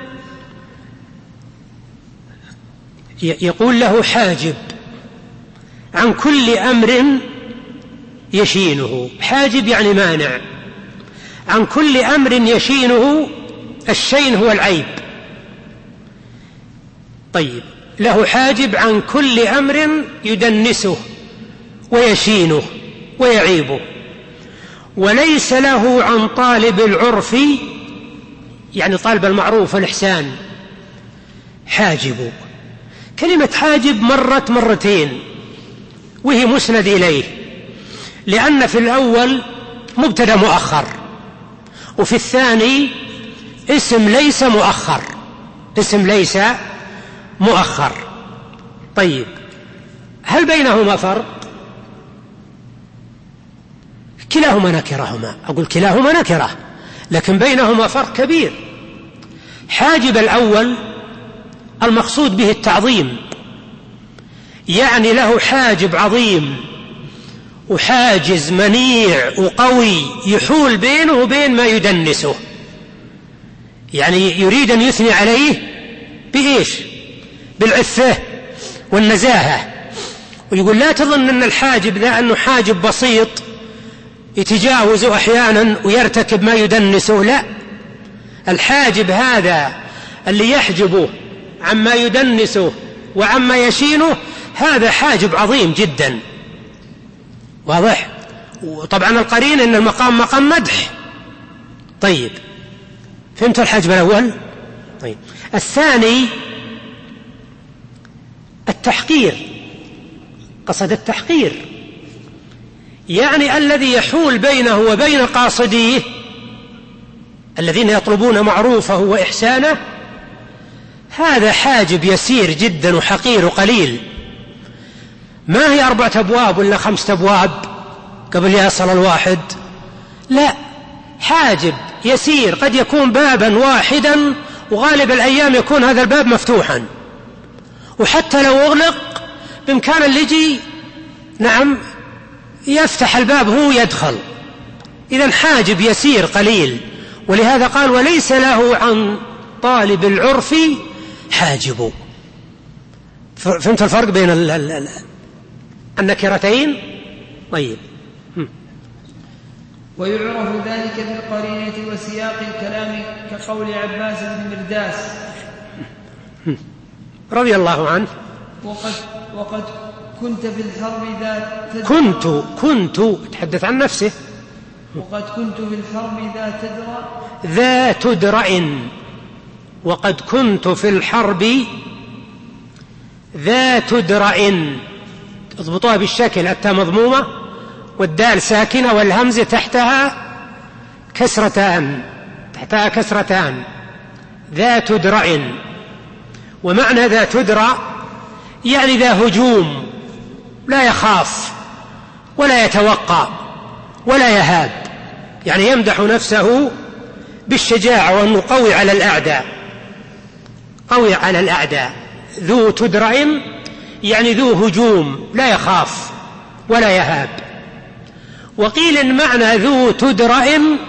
يقول له حاجب عن كل أمر يشينه، حاجب يعني مانع، عن كل أمر يشينه، الشين هو العيب. طيب، له حاجب عن كل أمر يدنسه ويشينه ويعيبه، وليس له عن طالب العرف يعني طالب المعروف والإحسان حاجب. كلمة حاجب مرت مرتين وهي مسند إليه، لأن في الأول مبتدأ مؤخر، وفي الثاني اسم ليس مؤخر، اسم ليس مؤخر. طيب، هل بينهما فرق؟ كلاهما نكرهما، أقول كلاهما نكره، لكن بينهما فرق كبير. حاجب الأول المقصود به التعظيم، يعني له حاجب عظيم وحاجز منيع وقوي يحول بينه وبين ما يدنسه، يعني يريد أن يثني عليه بإيش؟ بالعفة والنزاهة. ويقول لا تظن أن الحاجب ذا أنه حاجب بسيط يتجاوزه أحيانا ويرتكب ما يدنسه، لا، الحاجب هذا اللي يحجبه عما يدنسه وعما يشينه هذا حاجب عظيم جدا، واضح؟ وطبعا القرين أن المقام مقام مدح. طيب فهمت الحاجب الأول؟ طيب الثاني التحقير، قصد التحقير، يعني الذي يحول بينه وبين قاصديه الذين يطلبون معروفه وإحسانه، هذا حاجب يسير جدا وحقير وقليل، ما هي أربعة أبواب ولا خمسة أبواب قبل يصل الواحد، لا، حاجب يسير قد يكون بابا واحدا وغالب الأيام يكون هذا الباب مفتوحا، وحتى لو أغلق بإمكان اللي يجي نعم يفتح الباب هو يدخل. إذن حاجب يسير قليل، ولهذا قال وليس له عن طالب العرف حاجب. فهمت الفرق بين النكرتين؟ طيب ويعرف ذلك بالقرينة وسياق الكلام كقول عباس بن مرداس رضي الله عنه وقد, وقد كنت في الحرب ذا تدرع كنت كنت تحدث عن نفسه وقد كنت في الحرب ذا تدرع ذا تدرع وقد كنت في الحرب ذا تدرع، اضبطوها بالشكل، التاء مضمومة والدال ساكنة والهمزة تحتها كسرتان تحتها كسرتان ذا تدرع. ومعنى ذا تدرع يعني ذا هجوم، لا يخاف ولا يتوقع ولا يهاب، يعني يمدح نفسه بالشجاعة وأنه قوي على الأعداء، قوي على الأعداء. ذو تدرع يعني ذو هجوم لا يخاف ولا يهاب. وقيل إن معنى ذو تدرع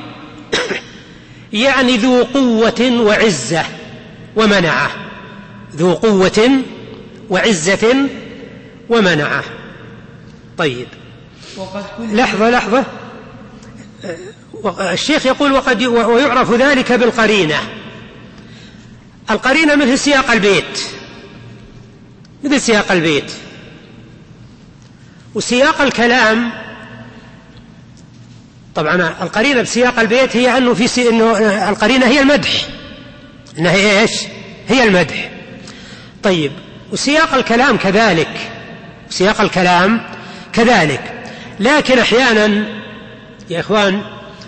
يعني ذو قوة وعزة ومنعة، ذو قوة وعزة ومنعة. طيب لحظة لحظة الشيخ يقول وقد ويعرف ذلك بالقرينة. القرينة مثل سياق البيت، مثل سياق البيت. وسياق الكلام طبعا القرينة بسياق البيت هي أنه في سي... إنه القرينة هي المدح، إنها هي إيش؟ هي المدح. طيب وسياق الكلام كذلك، سياق الكلام كذلك، لكن أحيانا يا إخوان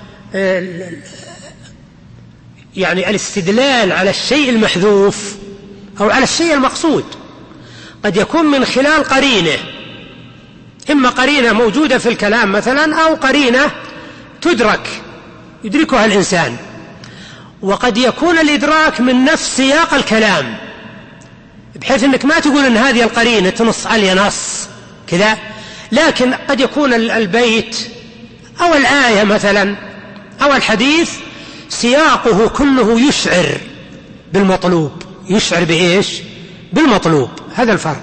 يعني الاستدلال على الشيء المحذوف أو على الشيء المقصود قد يكون من خلال قرينة، إما قرينة موجودة في الكلام مثلا أو قرينة تدرك يدركها الإنسان، وقد يكون الإدراك من نفس سياق الكلام بحيث أنك ما تقول أن هذه القرينة تنص علي نص كذا، لكن قد يكون البيت أو الآية مثلا أو الحديث سياقه كله يشعر بالمطلوب، يشعر بإيش؟ بالمطلوب. هذا الفرق.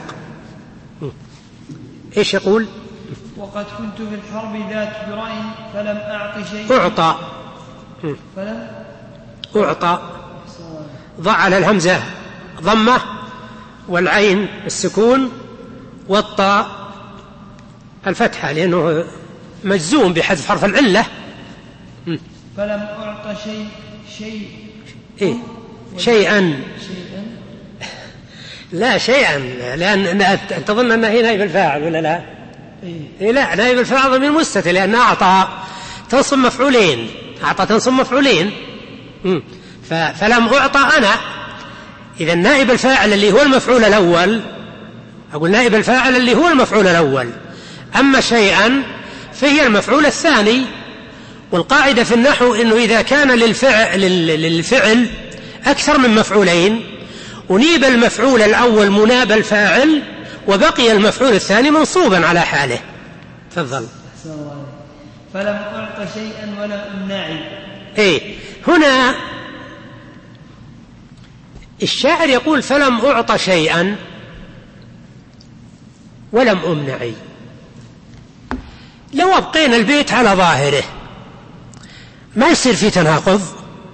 إيش يقول؟ وقد كنت في الحرب ذات درع فلم أعط شيء أعطى فلم أعطى ضع على الهمزة ضمة والعين السكون والطاء الفتحة لأنه مجزوم بحذف حرف العلة. فلم أعط شيء شيء إيه؟ شيئا شيئا لا شيئا، لأن تظن أنه هي نائب الفاعل ولا لا؟ إيه لا، نائب الفاعل ضمير مستتر، لأن أعطى تنصب مفعولين، أعطى تنصب مفعولين. فلم أعطى أنا، إذا نائب الفاعل اللي هو المفعول الأول، أقول نائب الفاعل اللي هو المفعول الأول، أما شيئا فهي المفعول الثاني. والقاعدة في النحو إنه إذا كان للفعل, للفعل أكثر من مفعولين ونيب المفعول الأول مناب الفاعل وبقي المفعول الثاني منصوبا على حاله. تفضل. أحسن الله عليك. فلم أعط شيئا ولا أمنعي. إيه هنا الشاعر يقول فلم أعط شيئا ولم أمنعي. لو أبقينا البيت على ظاهره ما يصير فيه تناقض؟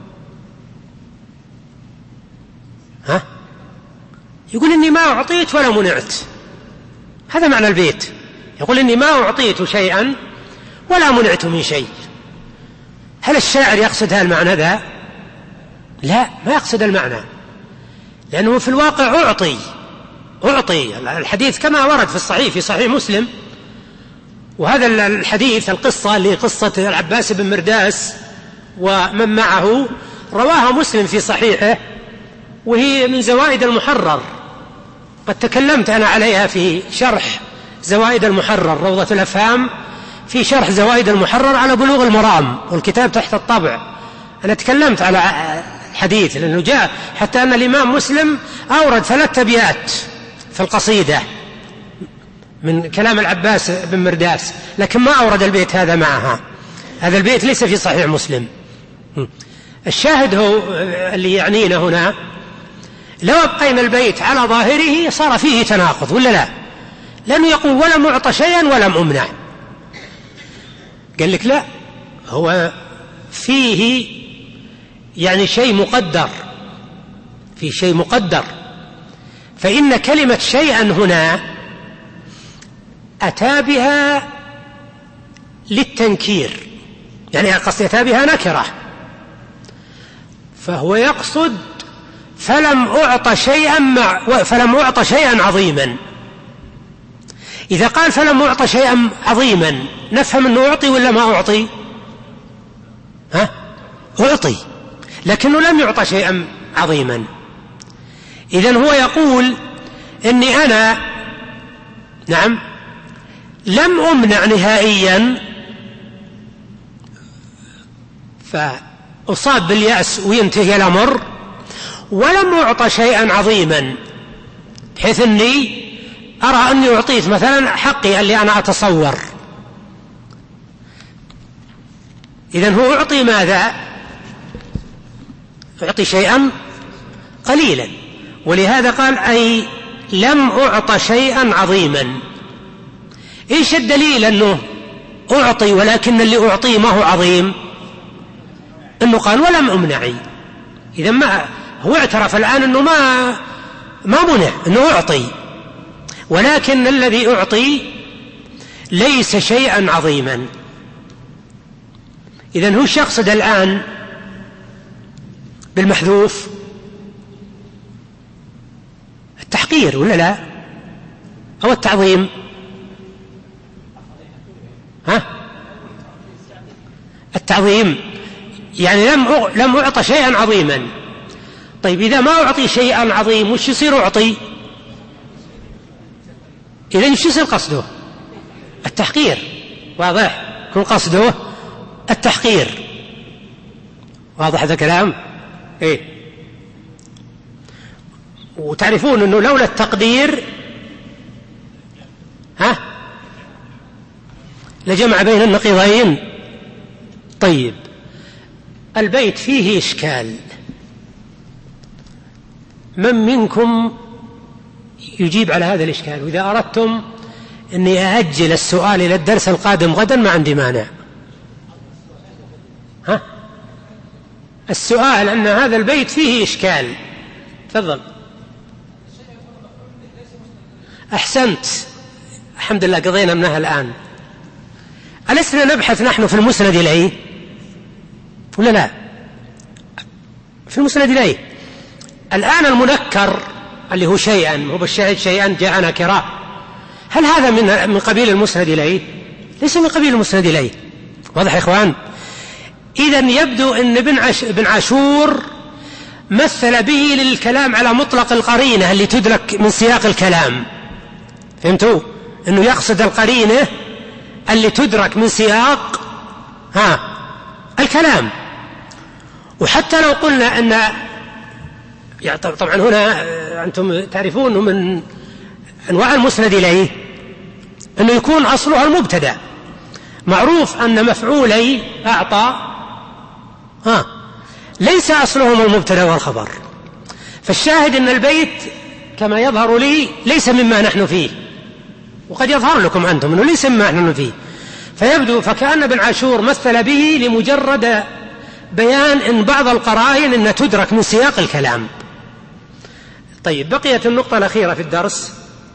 ها؟ يقول إني ما أعطيت ولا منعت، هذا معنى البيت. يقول إني ما أعطيت شيئا ولا منعت من شيء. هل الشاعر يقصد هذا المعنى ذا؟ لا، ما يقصد المعنى، لأنه في الواقع أعطي أعطي الحديث كما ورد في الصحيح في صحيح مسلم. وهذا الحديث القصة اللي قصة العباس بن مرداس ومن معه رواها مسلم في صحيحه، وهي من زوائد المحرر. قد تكلمت أنا عليها في شرح زوائد المحرر، روضة الأفهام في شرح زوائد المحرر على بلوغ المرام، والكتاب تحت الطبع. أنا تكلمت على الحديث لأنه جاء حتى أن الإمام مسلم أورد ثلاث أبيات في القصيدة من كلام العباس بن مرداس، لكن ما أورد البيت هذا معها. هذا البيت ليس في صحيح مسلم. الشاهد هو اللي يعنينا هنا، لو أبقينا البيت على ظاهره صار فيه تناقض ولا لا؟ لأنه يقول ولم أعط شيئا ولم أمنع. قال لك لا، هو فيه يعني شيء مقدر، في شيء مقدر. فإن كلمة شيئا هنا أتى بها للتنكير، يعني قصد أتى بها نكرة، فهو يقصد فلم أعط شيئا مع فلم أعط شيئا عظيما. إذا قال فلم أعط شيئا عظيما نفهم أنه أعطي ولا ما أعطي؟ ها؟ أعطي، لكنه لم يعط شيئا عظيما. إذن هو يقول إني أنا نعم لم أمنع نهائيا، فأصاب باليأس وينتهي الأمر، ولم أعط شيئا عظيما بحيث أني أرى أني أعطيت مثلا حقي اللي أنا أتصور. إذن هو أعطي ماذا؟ أعطي شيئا قليلا، ولهذا قال أي لم أعط شيئا عظيما. إيش الدليل أنه أعطي ولكن اللي أعطيه ما هو عظيم؟ أنه قال ولم أمنعي. إذا ما هو اعترف الآن أنه ما ما منع، أنه أعطي، ولكن الذي أعطي ليس شيئا عظيما. إذن هو يقصد الآن بالمحذوف التحقير ولا لا؟ أو التعظيم؟ ها؟ التعظيم، يعني لم لم أعط شيئا عظيما. طيب إذا ما أعطي شيئا عظيم وش يصير أعطي؟ إذن وش يصير قصده؟ التحقير. واضح؟ يكون قصده التحقير. واضح هذا الكلام؟ إيه؟ وتعرفون أنه لولا التقدير ها لجمع بين النقيضين. طيب البيت فيه إشكال، من منكم يجيب على هذا الإشكال؟ وإذا أردتم أني أأجل السؤال إلى الدرس القادم غدا ما عندي مانع. ها؟ السؤال أن هذا البيت فيه إشكال. تفضل. أحسنت، الحمد لله قضينا منها الآن. ألسنا نبحث نحن في المسند إليه ولا لا؟ في المسند إليه الآن المنكر اللي هو شيئا، هو بالشاهد شيئا جاء نكرا، هل هذا من من قبيل المسند إليه؟ ليس من قبيل المسند إليه. واضح يا إخوان؟ إذن يبدو أن ابن عش... عاشور مثل به للكلام على مطلق القرينة اللي تدرك من سياق الكلام. فهمتوا؟ أنه يقصد القرينة اللي تدرك من سياق ها الكلام. وحتى لو قلنا أن يعني طبعا هنا أنتم تعرفون من أنواع المسند إليه أنه يكون أصلها المبتدأ، معروف أن مفعولي أعطى ها ليس أصلهم المبتدأ والخبر، فالشاهد أن البيت كما يظهر لي ليس مما نحن فيه، وقد يظهر لكم أنتم أنه ليس مما نحن فيه، فيبدو فكأن ابن عاشور مثل به لمجرد بيان أن بعض القرائن أن تدرك من سياق الكلام. طيب، بقيت النقطة الأخيرة في الدرس.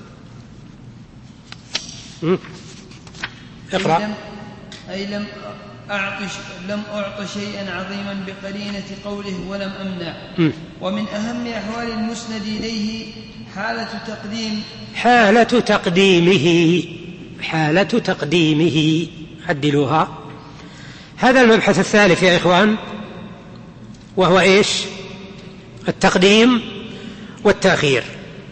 اقرأ. أي لم أعط لم أعط شيئا عظيما بقرينة قوله ولم أمنع. م. ومن أهم أحوال المسند إليه حالة تقديم حالة تقديمه حالة تقديمه عدلوها. هذا المبحث الثالث يا إخوان، وهو إيش؟ التقديم والتأخير.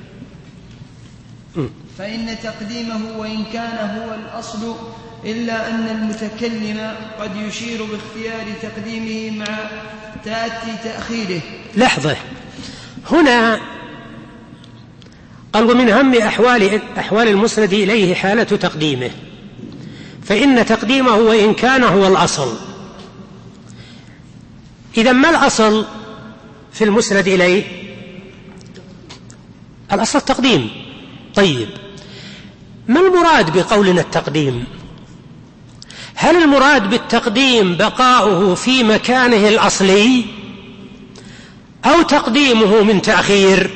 م. فإن تقديمه وإن كان هو الأصل إلا أن المتكلم قد يشير باختيار تقديمه مع تأتي تأخيره. لحظة، هنا قال ومن أهم أحوال, أحوال المسند إليه حالة تقديمه، فإن تقديمه وإن كان هو الأصل. إذا ما الأصل في المسند إليه؟ الأصل التقديم. طيب، ما المراد بقولنا التقديم؟ هل المراد بالتقديم بقاؤه في مكانه الأصلي أو تقديمه من تأخير؟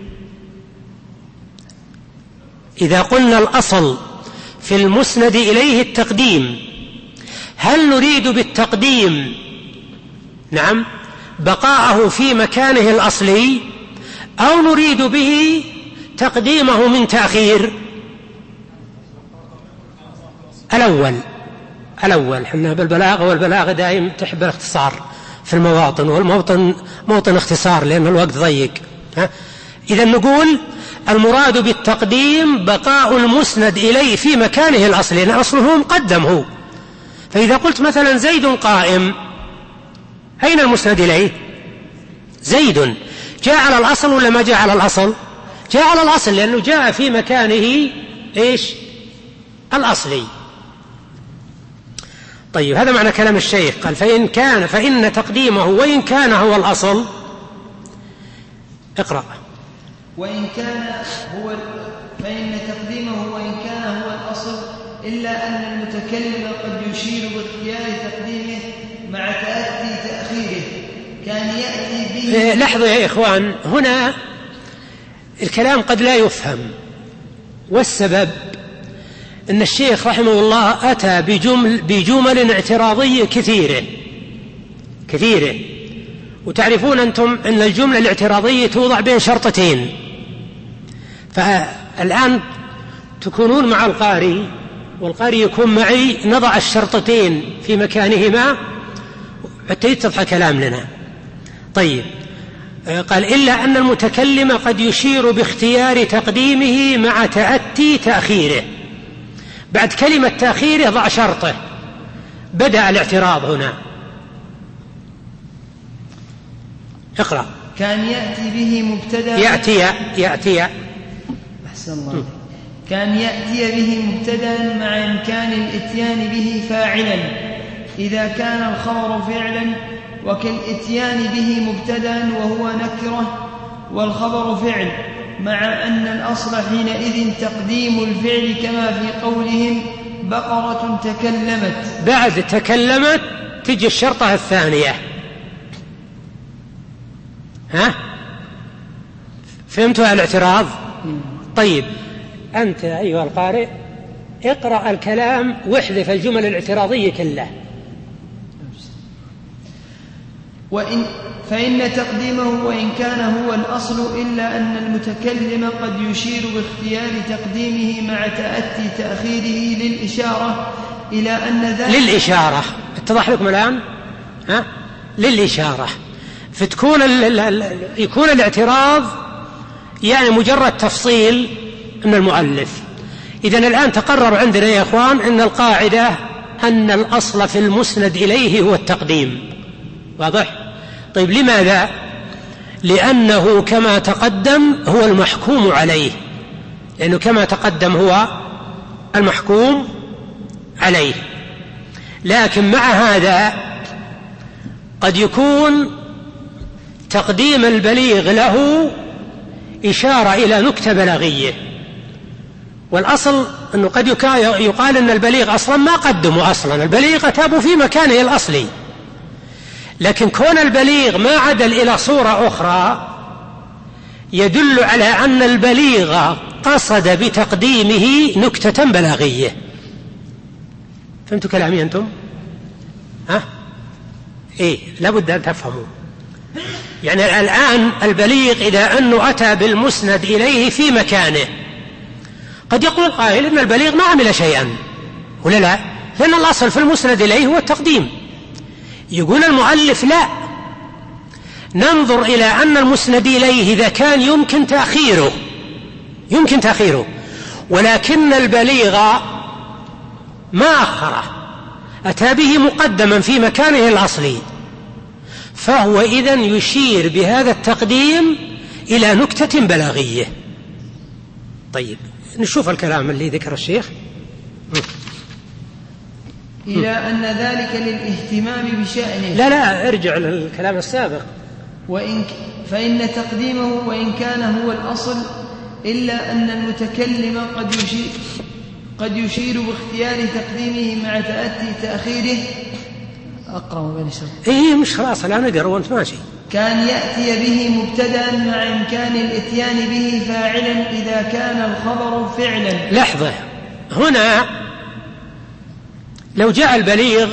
إذا قلنا الأصل في المسند إليه التقديم، هل نريد بالتقديم نعم بقاءه في مكانه الأصلي أو نريد به تقديمه من تأخير؟ الأول الأول حنا بالبلاغة، والبلاغة دائم تحب الاختصار في المواطن، والموطن موطن اختصار لأن الوقت ضيق. إذا نقول المراد بالتقديم بقاء المسند إليه في مكانه الأصلي، لأن أصله مقدم هو. فإذا قلت مثلا زيد قائم، أين المسند إليه؟ زيد. جاء على الأصل ولا ما جاء على الأصل؟ جاء على الأصل، لأنه جاء في مكانه إيش؟ الأصلي. طيب، هذا معنى كلام الشيخ. قال فإن كان فإن تقديمه وإن كان هو الأصل. اقرأ. وإن كان هو فإن تقديمه وإن كان هو الأصل إلا أن المتكلم قد يشير باختيار تقديمه مع تأتي تأخيره، كان يأتي به. لحظة يا إخوان، هنا الكلام قد لا يفهم، والسبب أن الشيخ رحمه الله أتى بجمل, بجمل اعتراضية كثيرة كثيرة وتعرفون أنتم أن الجملة الاعتراضية توضع بين شرطتين. فالآن تكونون مع القارئ والقارئ يكون معي، نضع الشرطتين في مكانهما حتى يتضح كلام لنا. طيب، قال إلا أن المتكلم قد يشير باختيار تقديمه مع تأتي تأخيره. بعد كلمة تأخيره ضع شرطه، بدأ الاعتراض هنا. اقرأ. كان يأتي به مبتدأ يأتي يأتي أحسن الله. كان يأتي به مبتدأ مع إمكان الإتيان به فاعلا إذا كان الخبر فعلا، وكالإتيان به مبتدأ وهو نكرة والخبر فعل، مع أن الأصل حينئذ تقديم الفعل كما في قولهم بقرة تكلمت. بعد تكلمت تجي الشرطة الثانية. ها؟ فهمتوا الاعتراض؟ طيب، أنت أيها القارئ اقرأ الكلام واحذف الجمل الاعتراضية كلها. وإن فإن تقديمه وإن كان هو الأصل إلا أن المتكلم قد يشير باختيار تقديمه مع تأتي تأخيره للإشارة إلى أن ذلك للإشارة. اتضح لكم الآن؟ ها؟ للإشارة. فتكون ال ال يكون الاعتراض يعني مجرد تفصيل من المؤلف. إذن الآن تقرر عندنا يا إخوان أن القاعدة أن الأصل في المسند إليه هو التقديم. واضح؟ طيب، لماذا؟ لأنه كما تقدم هو المحكوم عليه، لأنه كما تقدم هو المحكوم عليه. لكن مع هذا قد يكون تقديم البليغ له إشارة إلى نكتة بلاغية، والأصل أنه قد يقال أن البليغ أصلا ما قدموا أصلا، البليغ أتابوا في مكانه الأصلي، لكن كون البليغ ما عدل إلى صورة أخرى يدل على أن البليغ قصد بتقديمه نكتة بلاغية. فهمتوا كلامي أنتم؟ ها؟ إيه لابد أن تفهموا. يعني الآن البليغ إذا أنه أتى بالمسند إليه في مكانه، قد يقول قائل إن البليغ ما عمل شيئا، ولا لا؟ لأن الأصل في المسند إليه هو التقديم. يقول المؤلف لا، ننظر إلى أن المسند إليه إذا كان يمكن تأخيره يمكن تأخيره ولكن البليغ ما أخره، أتى به مقدما في مكانه الأصلي، فهو إذن يشير بهذا التقديم إلى نكتة بلاغية. طيب نشوف الكلام اللي ذكر الشيخ. إلى أن ذلك للاهتمام بشأنه. لا لا ارجع للكلام السابق. وإن فإن تقديمه وإن كان هو الأصل، إلا أن المتكلم قد يشير, قد يشير باختيار تقديمه مع تأتي تأخيره. أقرأ بين الشرط. إيه مش خلاص لا نقرأ وأنت ماشي. كان يأتي به مبتدأ مع إمكان الإتيان به فاعلا إذا كان الخبر فعلا. لحظة، هنا لو جاء البليغ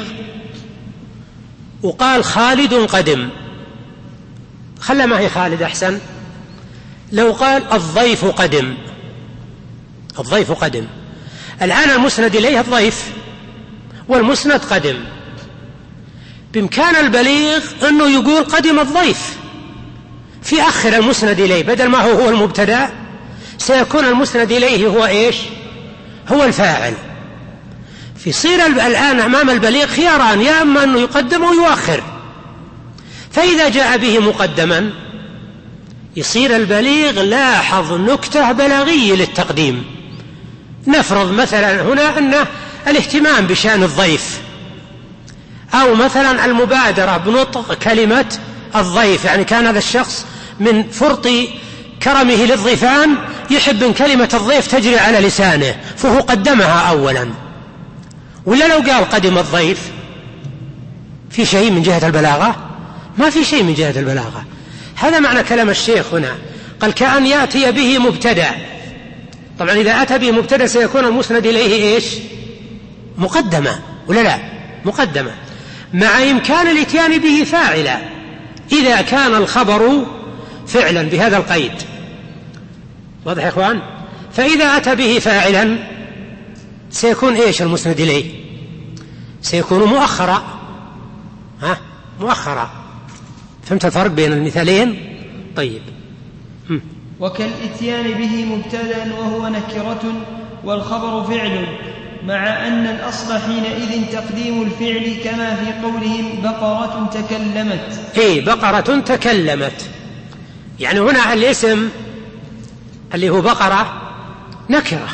وقال خالد قدم، خلى ما هي خالد أحسن. لو قال الضيف قدم، الضيف قدم، الآن المسند إليه الضيف والمسند قدم، بإمكان البليغ أنه يقول قدم الضيف في آخر المسند إليه، بدل ما هو هو المبتدأ سيكون المسند إليه هو إيش؟ هو الفاعل. فيصير الآن أمام البليغ خياران، يا أما أنه يقدم أو يؤخر. فإذا جاء به مقدما يصير البليغ لاحظ نكتة بلاغية للتقديم. نفرض مثلا هنا أن الاهتمام بشأن الضيف، أو مثلا المبادرة بنطق كلمة الضيف، يعني كان هذا الشخص من فرط كرمه للضيفان يحب أن كلمة الضيف تجري على لسانه فهو قدمها أولا. ولا لو قال قدم الضيف في شيء من جهة البلاغة؟ ما في شيء من جهة البلاغة. هذا معنى كلام الشيخ هنا، قال كأن يأتي به مبتدأ. طبعا إذا أتى به مبتدأ سيكون المسند إليه إيش؟ مقدمة، ولا لا؟ مقدمة مع إمكان الإتيان به فاعلا إذا كان الخبر فعلا بهذا القيد. واضح يا إخوان؟ فإذا أتى به فاعلا سيكون إيش المسند إليه؟ سيكون مؤخرا. ها؟ مؤخرا. فهمت الفرق بين المثالين؟ طيب. م. وكالإتيان به مبتدأ وهو نكرة والخبر فعل، مع أن الأصل حينئذ تقديم الفعل كما في قولهم بقرة تكلمت. إيه بقرة تكلمت، يعني هنا الاسم اللي هو بقرة نكرة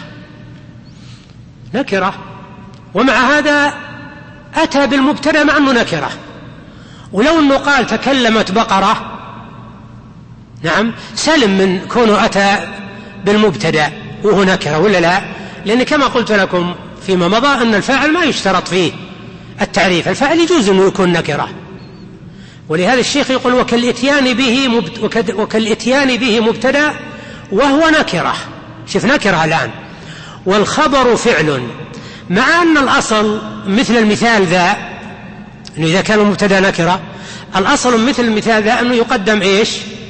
نكرة ومع هذا أتى بالمبتدأ مع أنه نكرة. ولو أنه قال تكلمت بقرة نعم سلم من كونه أتى بالمبتدأ وهو نكرة، ولا لا؟ لأن كما قلت لكم فيما مضى أن الفاعل ما يشترط فيه التعريف، الفاعل يجوز أنه يكون نكرة. ولهذا الشيخ يقول وكالإتيان به مبت... وكالإتيان به مبتدأ وهو نكرة. شوف نكرة الآن، والخبر فعل، مع أن الأصل مثل المثال ذا أنه إذا كان المبتدأ نكرة الأصل مثل المثال ذا أنه يقدم إيش؟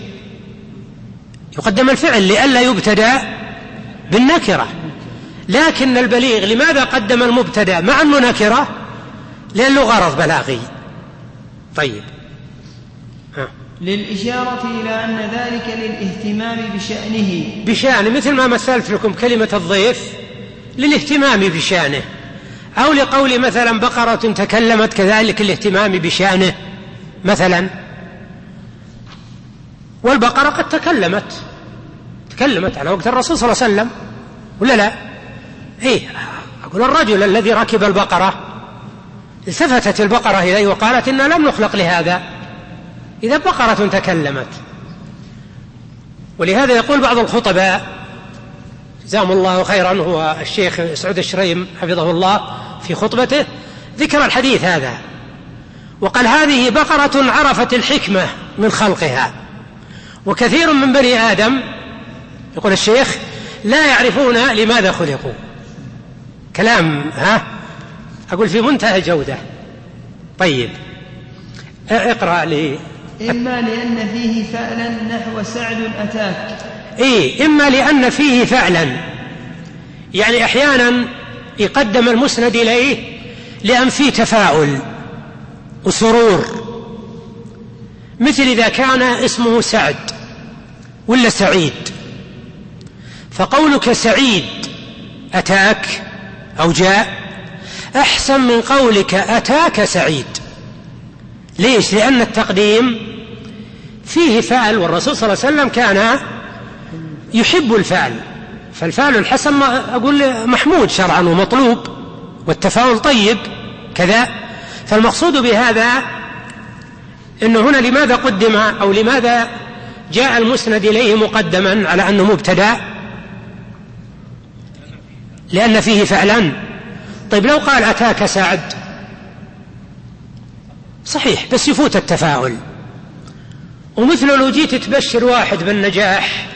يقدم الفعل لئلا يبتدأ بالنكرة. لكن البليغ لماذا قدم المبتدأ مع أنه نكرة؟ لأنه غرض بلاغي. طيب ها. للإشارة إلى أن ذلك للاهتمام بشأنه بشأنه، مثل ما مثلت لكم كلمة الضيف للاهتمام بشأنه، أو لقول مثلا بقرة تكلمت كذلك الاهتمام بشأنه مثلا. والبقرة قد تكلمت تكلمت على وقت الرسول صلى الله عليه وسلم، ولا لا؟ إيه أقول الرجل الذي ركب البقرة التفتت البقرة إليه وقالت إنا لم نخلق لهذا، إذا بقرة تكلمت. ولهذا يقول بعض الخطباء جزاهم الله خيرا، هو الشيخ سعود الشريم حفظه الله في خطبته ذكر الحديث هذا وقال هذه بقرة عرفت الحكمة من خلقها، وكثير من بني آدم يقول الشيخ لا يعرفون لماذا خلقوا. كلام ها أقول في منتهى الجودة. طيب اقرأ لي. إما لأن فيه فعلا نحو سعد أتاك. إيه إما لأن فيه فعلا، يعني أحيانا يقدم المسند إليه لأن فيه تفاؤل وسرور، مثل إذا كان اسمه سعد ولا سعيد، فقولك سعيد أتاك أو جاء أحسن من قولك أتاك سعيد. ليش؟ لأن التقديم فيه فعل، والرسول صلى الله عليه وسلم كان يحب الفعل، فالفعل الحسن أقول محمود شرعا ومطلوب، والتفاؤل طيب كذا. فالمقصود بهذا إنه هنا لماذا قدم أو لماذا جاء المسند إليه مقدما على أنه مبتدأ؟ لأن فيه فعلا. طيب لو قال أتاك سعد صحيح بس يفوت التفاؤل. ومثل لو جيت تبشر واحد بالنجاح،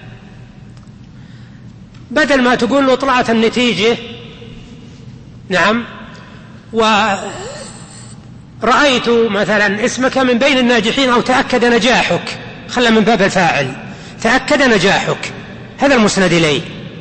بدل ما تقول له طلعت النتيجة نعم ورأيت مثلا اسمك من بين الناجحين أو تأكد نجاحك، خلى من باب الفاعل تأكد نجاحك، هذا المسند إليه.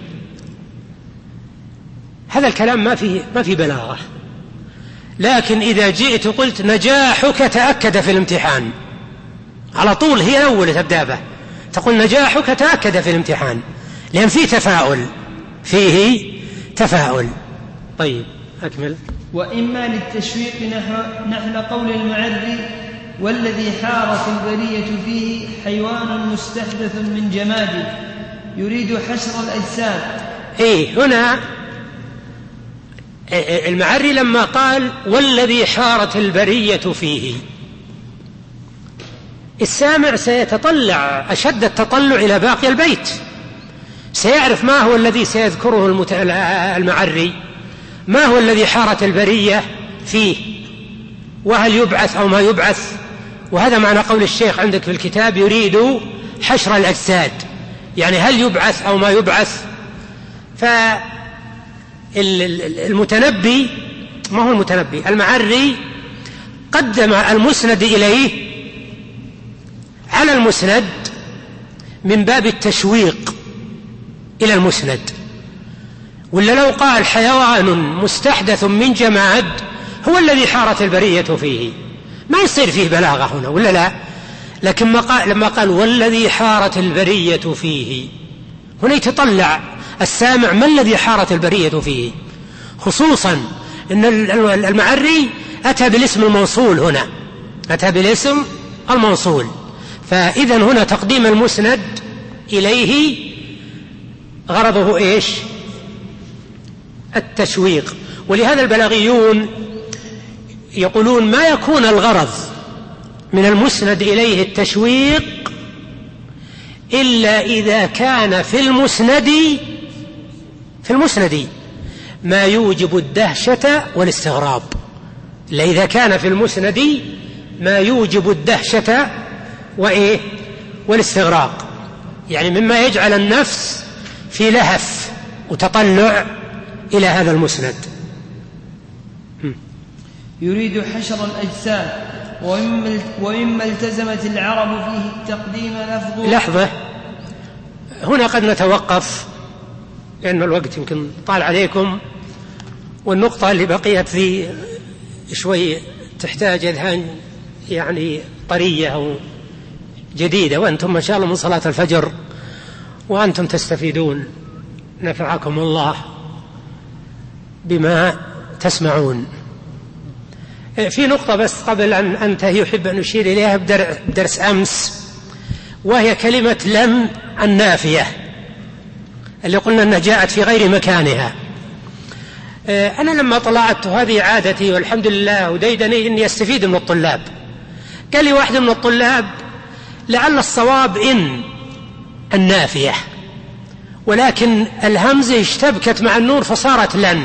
هذا الكلام ما فيه ما فيه بلاغة. لكن إذا جئت قلت نجاحك تأكد في الامتحان، على طول هي الأول تبدأ به، تقول نجاحك تأكد في الامتحان، لأن فيه تفاؤل، فيه تفاؤل. طيب أكمل. وإما للتشويق نحو, نحو قول المعري والذي حارت البرية فيه حيوان مستحدث من جماد يريد حشر الأجساد. إيه هنا المعري لما قال والذي حارت البرية فيه، السامع سيتطلع أشد التطلع إلى باقي البيت، سيعرف ما هو الذي سيذكره المت... المعري، ما هو الذي حارت البرية فيه، وهل يبعث أو ما يبعث. وهذا معنى قول الشيخ عندك في الكتاب يريد حشر الأجساد، يعني هل يبعث أو ما يبعث. فالمتنبي ما هو المتنبي المعري قدم المسند إليه على المسند من باب التشويق إلى المسند. ولا لو قال حيوان مستحدث من جماد هو الذي حارت البرية فيه، ما يصير فيه بلاغة هنا ولا لا. لكن ما قال لما قال والذي حارت البرية فيه، هنا يتطلع السامع ما الذي حارت البرية فيه، خصوصا أن المعري أتى بالاسم الموصول، هنا أتى بالاسم الموصول. فإذا هنا تقديم المسند إليه غرضه إيش؟ التشويق. ولهذا البلاغيون يقولون ما يكون الغرض من المسند إليه التشويق إلا إذا كان في المسند في المسند ما يوجب الدهشة والاستغراب، إلا إذا كان في المسند ما يوجب الدهشة وإيه والاستغراب، يعني مما يجعل النفس في لهف وتطلع إلى هذا المسند. يريد حشر الأجساد. ومما التزمت العرب فيه التقديم لفظ. لحظة، هنا قد نتوقف لأن الوقت يمكن طال عليكم، والنقطة اللي بقيت في شوي تحتاج أذهان يعني طرية أو جديدة، وأنتم ما شاء الله من صلاة الفجر وأنتم تستفيدون، نفعكم الله بما تسمعون. في نقطة بس قبل أن أنتهي يحب أن أشير إليها بدرس أمس، وهي كلمة لم النافية اللي قلنا أنها جاءت في غير مكانها. أنا لما طلعت هذه عادتي والحمد لله وديدني إني أستفيد من الطلاب. قال لي واحد من الطلاب لعل الصواب إن النافية، ولكن الهمزة اشتبكت مع النور فصارت لن،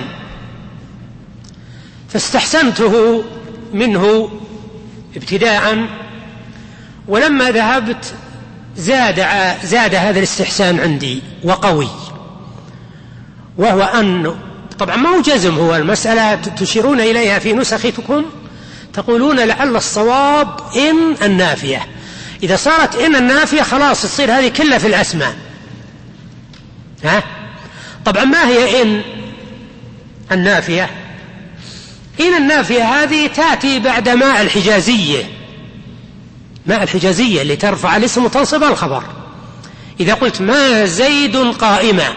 فاستحسنته منه ابتداء، ولما ذهبت زاد, زاد هذا الاستحسان عندي وقوي، وهو أن طبعا ما هو جزم، هو المسألة تشيرون إليها في نسختكم تقولون لعل الصواب إن النافية. إذا صارت إن النافية خلاص تصير هذه كلها في الأسماء. ها؟ طبعا ما هي إن النافية؟ إن النافية هذه تأتي بعد ماء الحجازية، ماء الحجازية اللي ترفع الاسم وتنصب الخبر. إذا قلت ما زيد قائمة،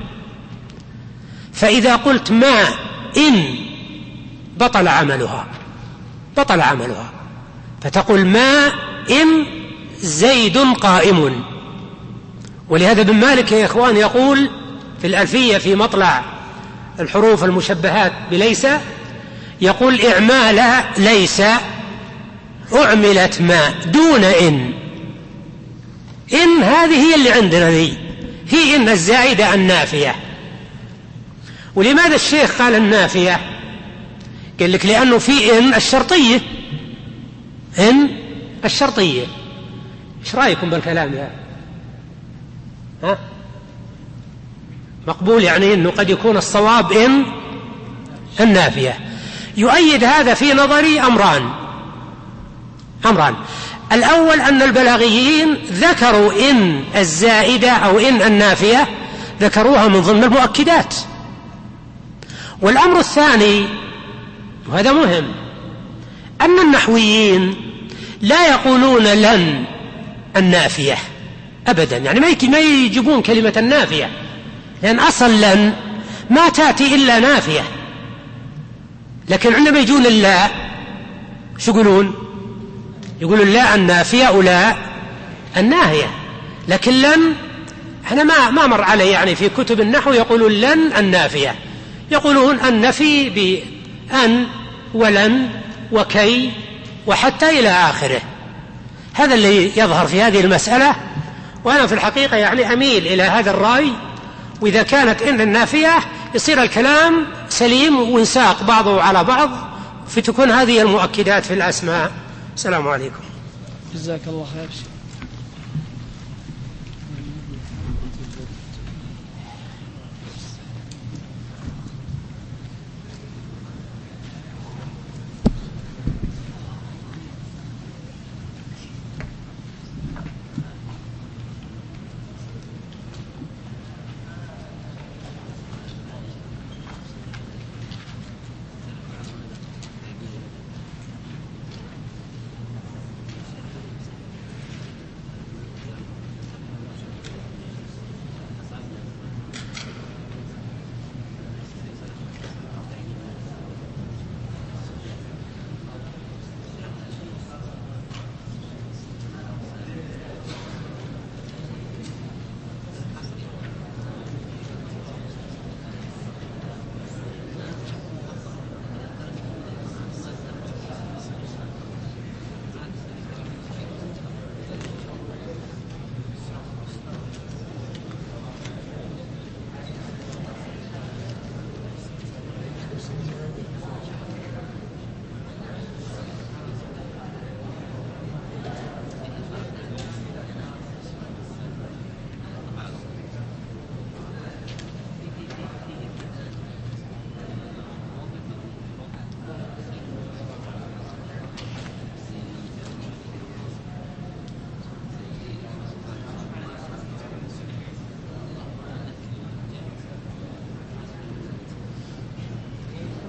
فإذا قلت ما إن بطل عملها، بطل عملها، فتقول ما إن زيد قائم. ولهذا ابن مالك يا إخوان يقول في الألفية في مطلع الحروف المشبهات بليس، يقول إعمال ليس أعملت ما دون إن. إن هذه هي اللي عندنا ذي، هي إن الزائدة النافية. ولماذا الشيخ قال النافية؟ قال لك لأنه في إن الشرطية، إن الشرطية. إيش رأيكم بالكلام يا ها؟ مقبول يعني إنه قد يكون الصواب إن النافية. يؤيد هذا في نظري أمران أمران الأول أن البلاغيين ذكروا إن الزائدة أو إن النافية، ذكروها من ضمن المؤكدات. والأمر الثاني وهذا مهم، أن النحويين لا يقولون لن النافية أبدا، يعني ما يجيبون كلمة النافية، لأن أصل لن ما تأتي إلا نافية. لكن عندما يجون اللا شو يقولون؟ يقولون لا النافية ولا الناهية. لكن لن احنا ما ما مر عليه يعني في كتب النحو يقولون لن النافية، يقولون النفي بأن ولن وكي وحتى إلى آخره. هذا اللي يظهر في هذه المسألة، وأنا في الحقيقة يعني أميل إلى هذا الرأي. وإذا كانت إن النافية يصير الكلام سليم ونساق بعضه على بعض، فتكون هذه المؤكدات في الأسماء. السلام عليكم. جزاك الله خير.